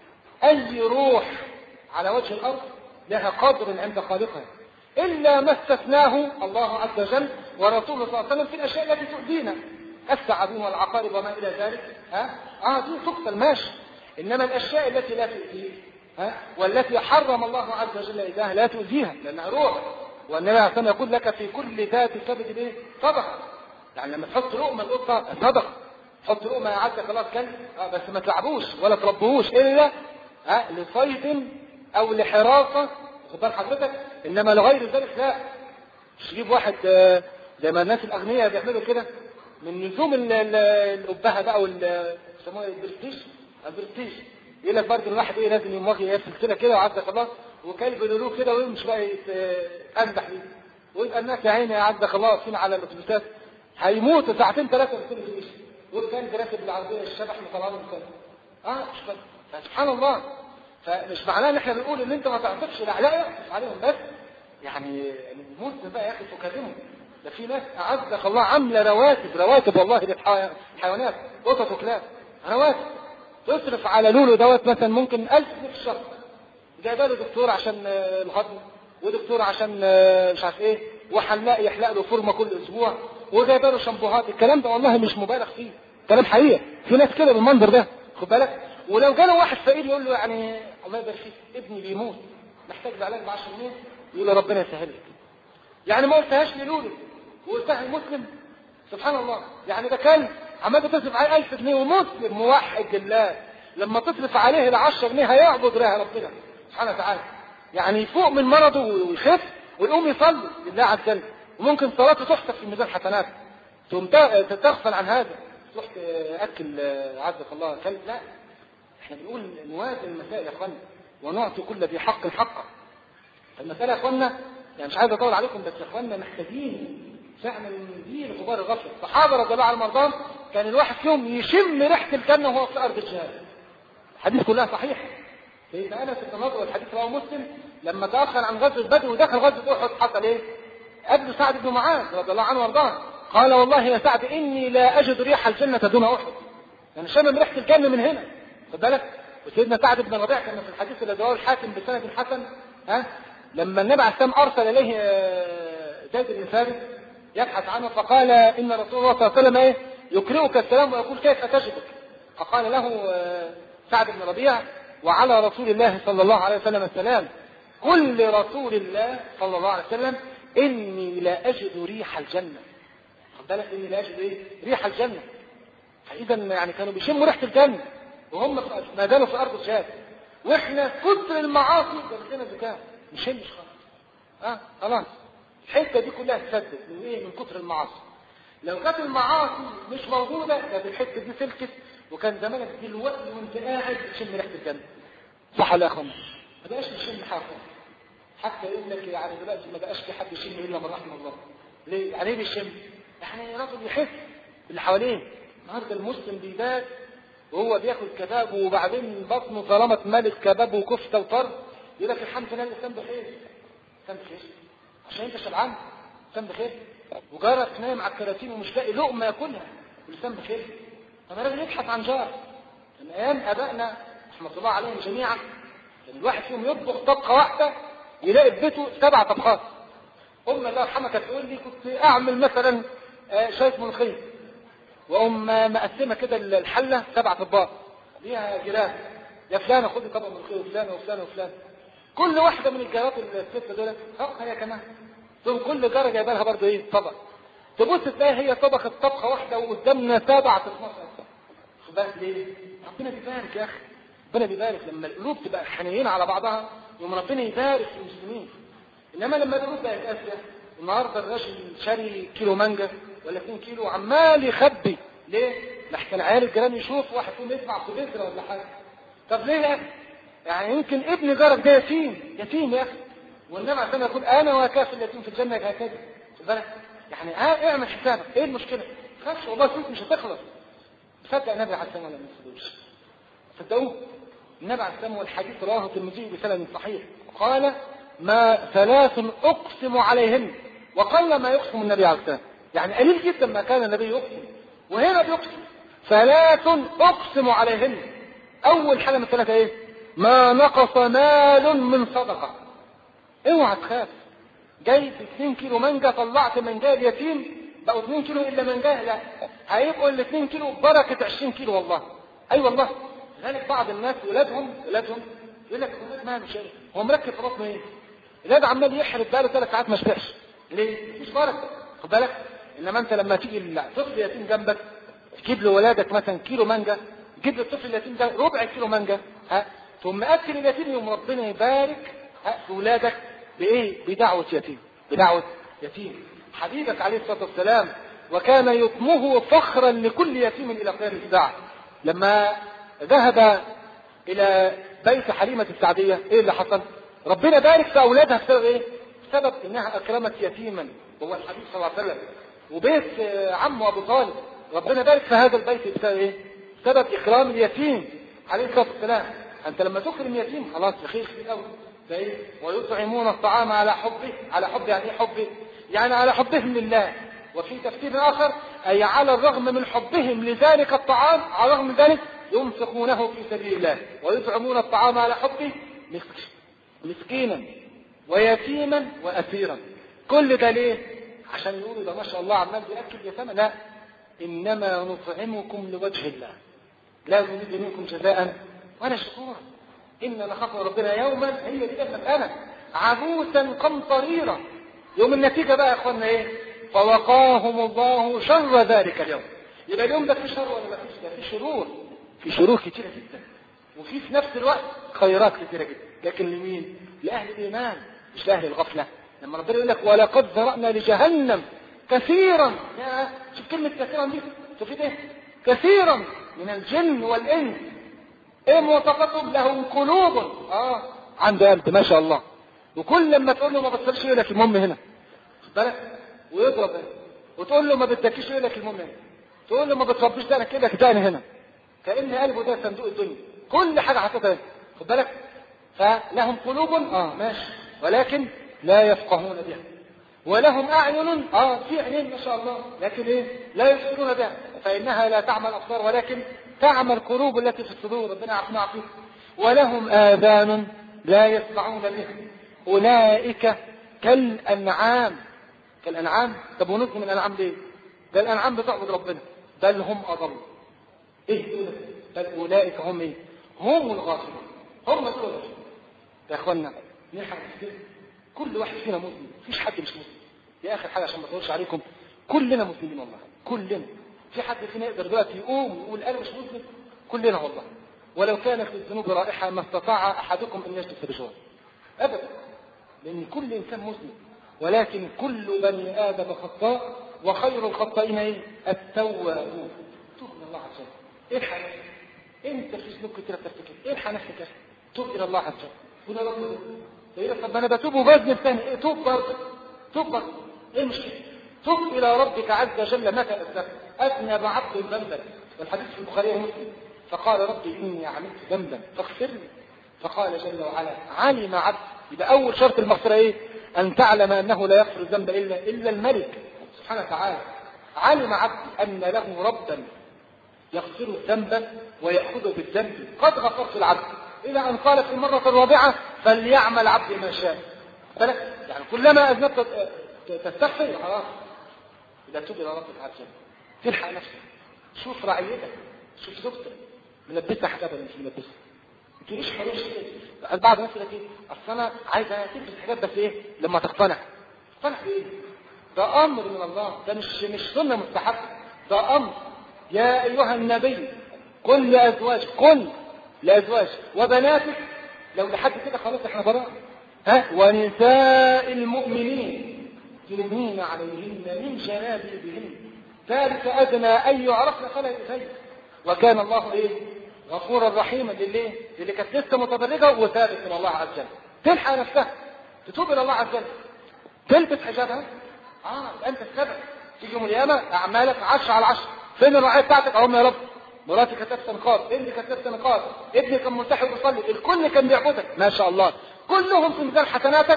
اي روح على وجه الارض لها قدر عند خالقها الا ما استثناه الله عز وجل ورسوله صلى الله عليه وسلم في الاشياء التي تؤذينا، الثعابين والعقارب وما الى ذلك. ها اه دي تقتل ماشي، انما الاشياء التي لا تؤذيها ها والتي حرم الله عز وجل ايذاها لا تؤذيها لانها روح. والنبي عليه الصلاه والسلام يقول لك في كل ذات كبد ايه؟ صدقه. يعني لما تحط لقمه القطه صدقه، تحط لقمه يا عبد خلاص كلب آه بس ما تلعبوش ولا تربوهوش الا ها لصيد او لحراسه، خد بال حضرتك، انما لغير ذلك لا. مش تجيب واحد آه زي ما الناس الاغنياء بيعملوا كده من لزوم الابهه بقى وال يسموها البرستيج، البرستيج يقول لك برضه الواحد ايه لازم يمواجه يرسل كده كده وعبد خلاص وكلب له كده ويمشي بقى يتأنبح بيه. ويبقى الناس يا عيني يا عبد خلاص واقفين على الاتوبيسات هيموتوا ساعتين ثلاثه في الاتوبيس والكلب راكب بالعربيه الشبح مطلعين الكلب. اه مش كده. فسبحان الله. فمش معناه ان احنا بنقول ان انت ما تعطفش لا لا يعطف عليهم بس يعني المسلم بقى يا اخي تكلمه. ده في ناس اعزك الله عامله رواتب رواتب والله للحيوانات قطط وكلاب رواتب تصرف على لولو دوت مثلا ممكن ألف جنيه في الشهر. جايبه له دكتور عشان الهضم ودكتور عشان مش عارف ايه وحلاق يحلق له فورمه كل اسبوع وجايبه له شامبوهات. الكلام ده والله مش مبالغ فيه، كلام حقيقي. في ناس كده بالمنظر ده خد بالك. ولو جاله واحد فقير يقول له يعني الله يبارك فيك ابني بيموت محتاج علاج ب عشرة جنيه يقول له ربنا يسهل لك. يعني ما قلتهاش للولو وقلتها المسلم. سبحان الله. يعني ده كان عمال تصرف عليه ألف جنيه ومسلم موحد لله لما تصرف عليه ال عشرة جنيه هيعبد لها ربنا سبحانه وتعالى. يعني يفوق من مرضه ويخف ويقوم يصلي لله عز وجل وممكن صلاته تحسب في ميزان حسنات. تقوم تغفل عن هذا تروح تاكل عزك الله كلب. لا، احنا بنقول نوازن المسائل يا اخوانا ونعطي كل ذي حق حقه. المساله يا اخوانا يعني مش عايز اطول عليكم بس يا اخوانا محتاجين فعلا نزيل غبار الغفله. الصحابه رضي الله عنهم وارضاهم كان الواحد فيهم يشم ريحه الجنه وهو في ارض الجهاد. الحديث كلها صحيح. سيدنا انس بن نضر والحديث رواه مسلم لما تاخر عن غزوه بدر ودخل غزوه احد حصل ايه؟ قبل سعد بن معاذ رضي الله عنه وارضاه قال والله يا سعد اني لا اجد ريح الجنه دون احد. يعني شمم ريحه الجنه من هنا خد بالك. وسيدنا سعد بن ربيع كان في الحديث الذي رواه الحاكم بسند حسن ها لما النبي عليه السلام ارسل اليه زيد بن ثابت يبحث عنه فقال ان رسول الله صلى الله عليه وسلم ايه يقرئك السلام ويقول كيف تجدك؟ فقال له سعد بن ربيع وعلى رسول الله صلى الله عليه وسلم السلام. كل رسول الله صلى الله عليه وسلم اني لا اجد ريح الجنة. خد بالك، اني لا اجد ايه؟ ريح الجنة. فاذا يعني كانوا بيشموا ريحة الجنة وهم ما زالوا في ارض الشهادة، واحنا كتر المعاصي جابت لنا ذكاء مش مش خالص. اه خلاص الحته دي كلها اتسدت من ايه؟ من كتر المعاصي. لو كانت المعاصي مش موجوده كانت الحته دي سلكت، وكان زمانك دلوقتي وانت قاعد تشم ريحه الجنه. صح ولا يا اخوانا؟ ما بقاش نشم حاجه، حتى يقول لك يعني دلوقتي ما بقاش في حد يشم الا من رحم الله. ليه؟ يعني ايه بيشم؟ يعني راجل يحس اللي حواليه. النهارده المسلم بيبات وهو بياكل كباب وبعدين بطنه طالما اتملت كباب وكفته وطرب، يقول لك الحمد لله الانسان بخير. الانسان بخير عشان انت شبعان، الانسان بخير. وجارك نايم على الكراتين ومش لاقي لقمه ياكلها، الانسان بخير. طب الراجل يبحث عن جار. من ايام ابائنا رحمه الله عليهم جميعا كان الواحد فيهم يطبخ طبخه واحده يلاقي في بيته سبع طبخات. امي الله يرحمها كانت تقول لي كنت اعمل مثلا شاي ملوخيه واقوم مقسمه كده الحله سبع اطباق ليها جيران، يا فلانه خدي طبق ملوخيه وفلانه وفلانه وفلانه. كل واحده من الجارات السته دول طبخه هي كمان، ثم كل جاره جايبه لها برضه ايه؟ طبق. تبص تلاقي هي طبخت طبخه واحده وقدامنا سبع تصنيف. خد بالك ليه؟ ربنا بيبارك يا اخي، ربنا بيبارك لما القلوب تبقى حنينه على بعضها يوم ربنا يبارك في المسلمين. انما لما القلوب بقت قاسيه، النهارده الراجل شاري كيلو مانجا ولا اتنين كيلو عمال يخبي. ليه؟ لحسن عيال الجيران يشوف واحد فيهم يدفع في بذره ولا حاجه. طب ليه يا اخي؟ يعني يمكن ابن جارك ده يتيم، يتيم يا اخي. والنبي عشان يقول انا وكافل اليتيم في الجنه هكذا. خد بالك؟ يعني اه اعمل حسابك، ايه المشكله؟ خش والله فلوس مش هتخلص. صدق النبي عليه السلام ولا ما تصدقوش؟ صدقوه؟ النبي عليه السلام والحديث رواه الترمذي بسند صحيح قال: ما ثلاث اقسم عليهن، وقل ما يقسم النبي عليه السلام. يعني قليل جدا ما كان النبي يقسم، وهنا بيقسم ثلاث اقسم عليهن. اول حاجه من الثلاثه ايه؟ ما نقص مال من صدقه. اوعى تخاف، جايب اتنين كيلو مانجا طلعت منجاه اليتيم بقوا اتنين كيلو الا منجاه، لا هيبقوا ال اتنين كيلو بركه عشرين كيلو والله. اي أيوة والله. لذلك بعض الناس ولادهم ولادهم يقول لك الولاد ما مش هو مركب في بطنه ايه؟ الولاد عمال يحرق بقاله ثلاث ساعات ما شبعش. ليه؟ مش بركه. خد بالك؟ انما انت لما تيجي الطفل يتيم جنبك تجيب لولادك مثلا كيلو مانجا، تجيب للطفل اليتيم ده ربع كيلو مانجا، ها ثم مأكل اليتيم يوم ربنا يبارك في ولادك بايه؟ بدعوه يتيم، بدعوه يتيم. حبيبك عليه الصلاه والسلام وكان يطمه فخرا لكل يتيم الى قيام الساعه. لما ذهب الى بيت حليمه السعديه ايه اللي حصل؟ ربنا بارك في اولادها بسبب ايه؟ بسبب انها اكرمت يتيما وهو الحبيب صلى الله عليه وسلم. وبيت عمه ابو طالب ربنا بارك في هذا البيت بسبب ايه؟ بسبب اكرام اليتيم عليه الصلاه والسلام. انت لما تكرم يتيم خلاص بخير في الاول. فايه؟ ويطعمون الطعام على حبه، على حبه يعني ايه حبه؟ يعني على حبهم لله. وفي تفسير اخر اي على الرغم من حبهم لذلك الطعام، على الرغم من ذلك ينفقونه في سبيل الله. ويطعمون الطعام على حبه مسكينا ويتيما واسيرا. كل ده ليه؟ عشان يقولوا ده ما شاء الله عمال بياكل يتامى. لا، انما نطعمكم لوجه الله لا نريد منكم جزاء ولا شكورا إنا نخاف ربنا يوما، هي دي المسألة، عبوسا قمطريرا. يوم النتيجة بقى يا اخوانا ايه؟ فوقاهم الله شر ذلك اليوم. يبقى اليوم ده في شر ولا ما فيش؟ ده في شرور، في شرور كتيرة جدا، وفي في نفس الوقت خيرات كتيرة جدا. لكن لمين؟ لأهل الإيمان مش لأهل الغفلة. لما ربنا يقول لك ولقد ذرأنا لجهنم كثيرا، يا شوف كلمة كثيرا دي، شوف ايه؟ كثيرا من الجن والإنس. ايه مواصفاتهم؟ لهم قلوب اه عنده قلب ما شاء الله، وكل لما تقول له ما بتصلش يقول لك المهم هنا، خد بالك، ويضرب هنا. وتقول له ما بتذاكرش يقول لك المهم هنا. تقول له ما بتربيش ده انا كده لك دقن هنا، كأن قلبه ده صندوق الدنيا، كل حاجه حاططها هنا، خد بالك. فلهم قلوب اه ماشي ولكن لا يفقهون بها، ولهم اعين اه في عينين ما شاء الله لكن ايه؟ لا يبصرون بها، فانها لا تعمى الابصار ولكن تعمى القلوب التي في الصدور. ربنا يعافينا ويعافيكم. ولهم آذان لا يسمعون بها أولئك كالأنعام. كالأنعام. طب ونظم الأنعام ليه؟ ده الأنعام بتعبد ربنا، بل هم أضل. إيه دول؟ بل أولئك هم إيه؟ هم الغافلون، هم دول. يا إخوانا نلحق كده، كل واحد فينا مسلم، مفيش حد مش مسلم. دي اخر حاجه عشان ما اطولش عليكم، كلنا مسلمين والله، كلنا. في حد فينا يقدر دلوقتي يقوم ويقول انا مش مسلم؟ كلنا والله. ولو كان في الذنوب رائحه ما استطاع احدكم ان يجلس برجوع ابدا، لان كل انسان مسلم. ولكن كل بني ادم خطاء وخير الخطائين ايه؟ التوابون. توب الى الله عز وجل. الحق نفسك انت في ذنوب كتير بترتكب، الحق نفسك، توب الى الله عز وجل. قول يا رب يقول لك طب انا بتوب وبذنب ثاني، ايه توب برضه، توب برضه، ايه المشكله؟ توب الى ربك عز وجل متى اذنبت، اذنب عبد ذنبا، والحديث في البخاري ومسلم، فقال ربي اني عملت ذنبا فاغفر لي، فقال جل وعلا علم عبد. يبقى اول شرط المغفره ايه؟ ان تعلم انه لا يغفر الذنب الا الا الملك سبحانه وتعالى. علم عبد ان له ربا يغفر الذنب ويأخذه بالذنب، قد غفرت العبد، الى ان قال في المره الرابعه فليعمل عبد ما شاء. فلا يعني كلما اذنبت تستغفر خلاص، اذا تب الى ربك عز وجل تلحق نفسك. شوف رعيتك، شوف زوجتك ملبسها حجاب ولا مش ملبسها، ما تقوليش حلوش كده. بعض الناس يقول لك ايه؟ اصل انا عايزه تلبس حجاب بس ايه؟ لما تقتنع. تقتنع بايه؟ ده امر من الله، ده مش مش سنه مستحبه، ده امر. يا ايها النبي قل لازواجك، قل لازواجك وبناتك، لو لحد كده خلاص احنا براء. ها ونساء المؤمنين يدنين عليهن من جلابيبهن ذلك ادنى ان يعرفن فلا يؤذين وكان الله ايه؟ غفورا رحيما. لليه؟ اللي كانت لسه متبرجه وتابت الى الله عز وجل، تلحق نفسها تتوب الى الله عز وجل، تلبس حجابها. اه انت السبب. تيجي يوم القيامه اعمالك عشرة على عشرة. فين الرعايه بتاعتك؟ اهم يا رب، مراتي كانت لابسه نقاب، ابني كانت لابسه نقاب، ابني كان ملتحي وبيصلي، الكل كان بيعبدك ما شاء الله، كلهم في ميزان حسناتك،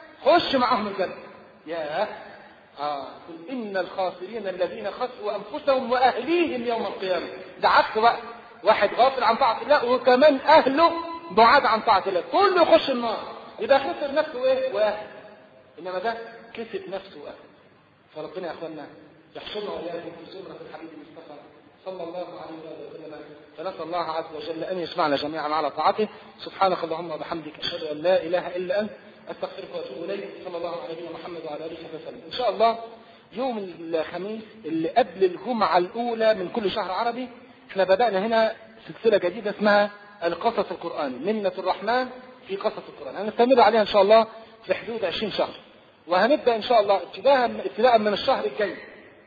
خش معاهم الجنه. ياه اه قل ان الخاسرين الذين خسروا انفسهم واهليهم يوم القيامه. ده عكس بقى، واحد غافل عن طاعه الله وكمان اهله بعاد عن طاعه الله، كله يخش النار، يبقى خسر نفسه ايه واهله. انما ده كسب نفسه واهله. فربنا يا اخوانا يحشرنا واياكم في زمره الحبيب المصطفى صلى الله عليه وسلم، فنسال الله عز وجل ان يجمعنا جميعا على طاعته. سبحانك اللهم وبحمدك اشهد ان لا اله الا انت استغفرك واتوب اليك. صلى الله على نبينا محمد وعلى اله وصحبه وسلم. ان شاء الله يوم الخميس اللي قبل الجمعه الاولى من كل شهر عربي احنا بدانا هنا سلسله جديده اسمها القصص القراني، منة الرحمن في قصص القران. هنستمر عليها ان شاء الله في حدود عشرين شهر، وهنبدا ان شاء الله ابتداء ابتداء من الشهر الجاي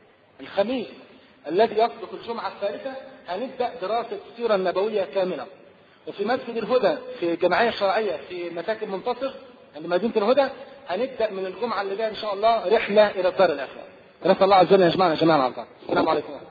الخميس الذي يسبق الجمعه الثالثه هنبدا دراسه السيره النبويه كامله. وفي مسجد الهدى في الجمعيه الشرعيه في مساكن منتصر عند مدينه الهدى هنبدا من الجمعه اللي جايه ان شاء الله رحله الى الدار الاخره. نسال الله عز وجل ان يجمعنا جميعا على الخير. السلام عليكم.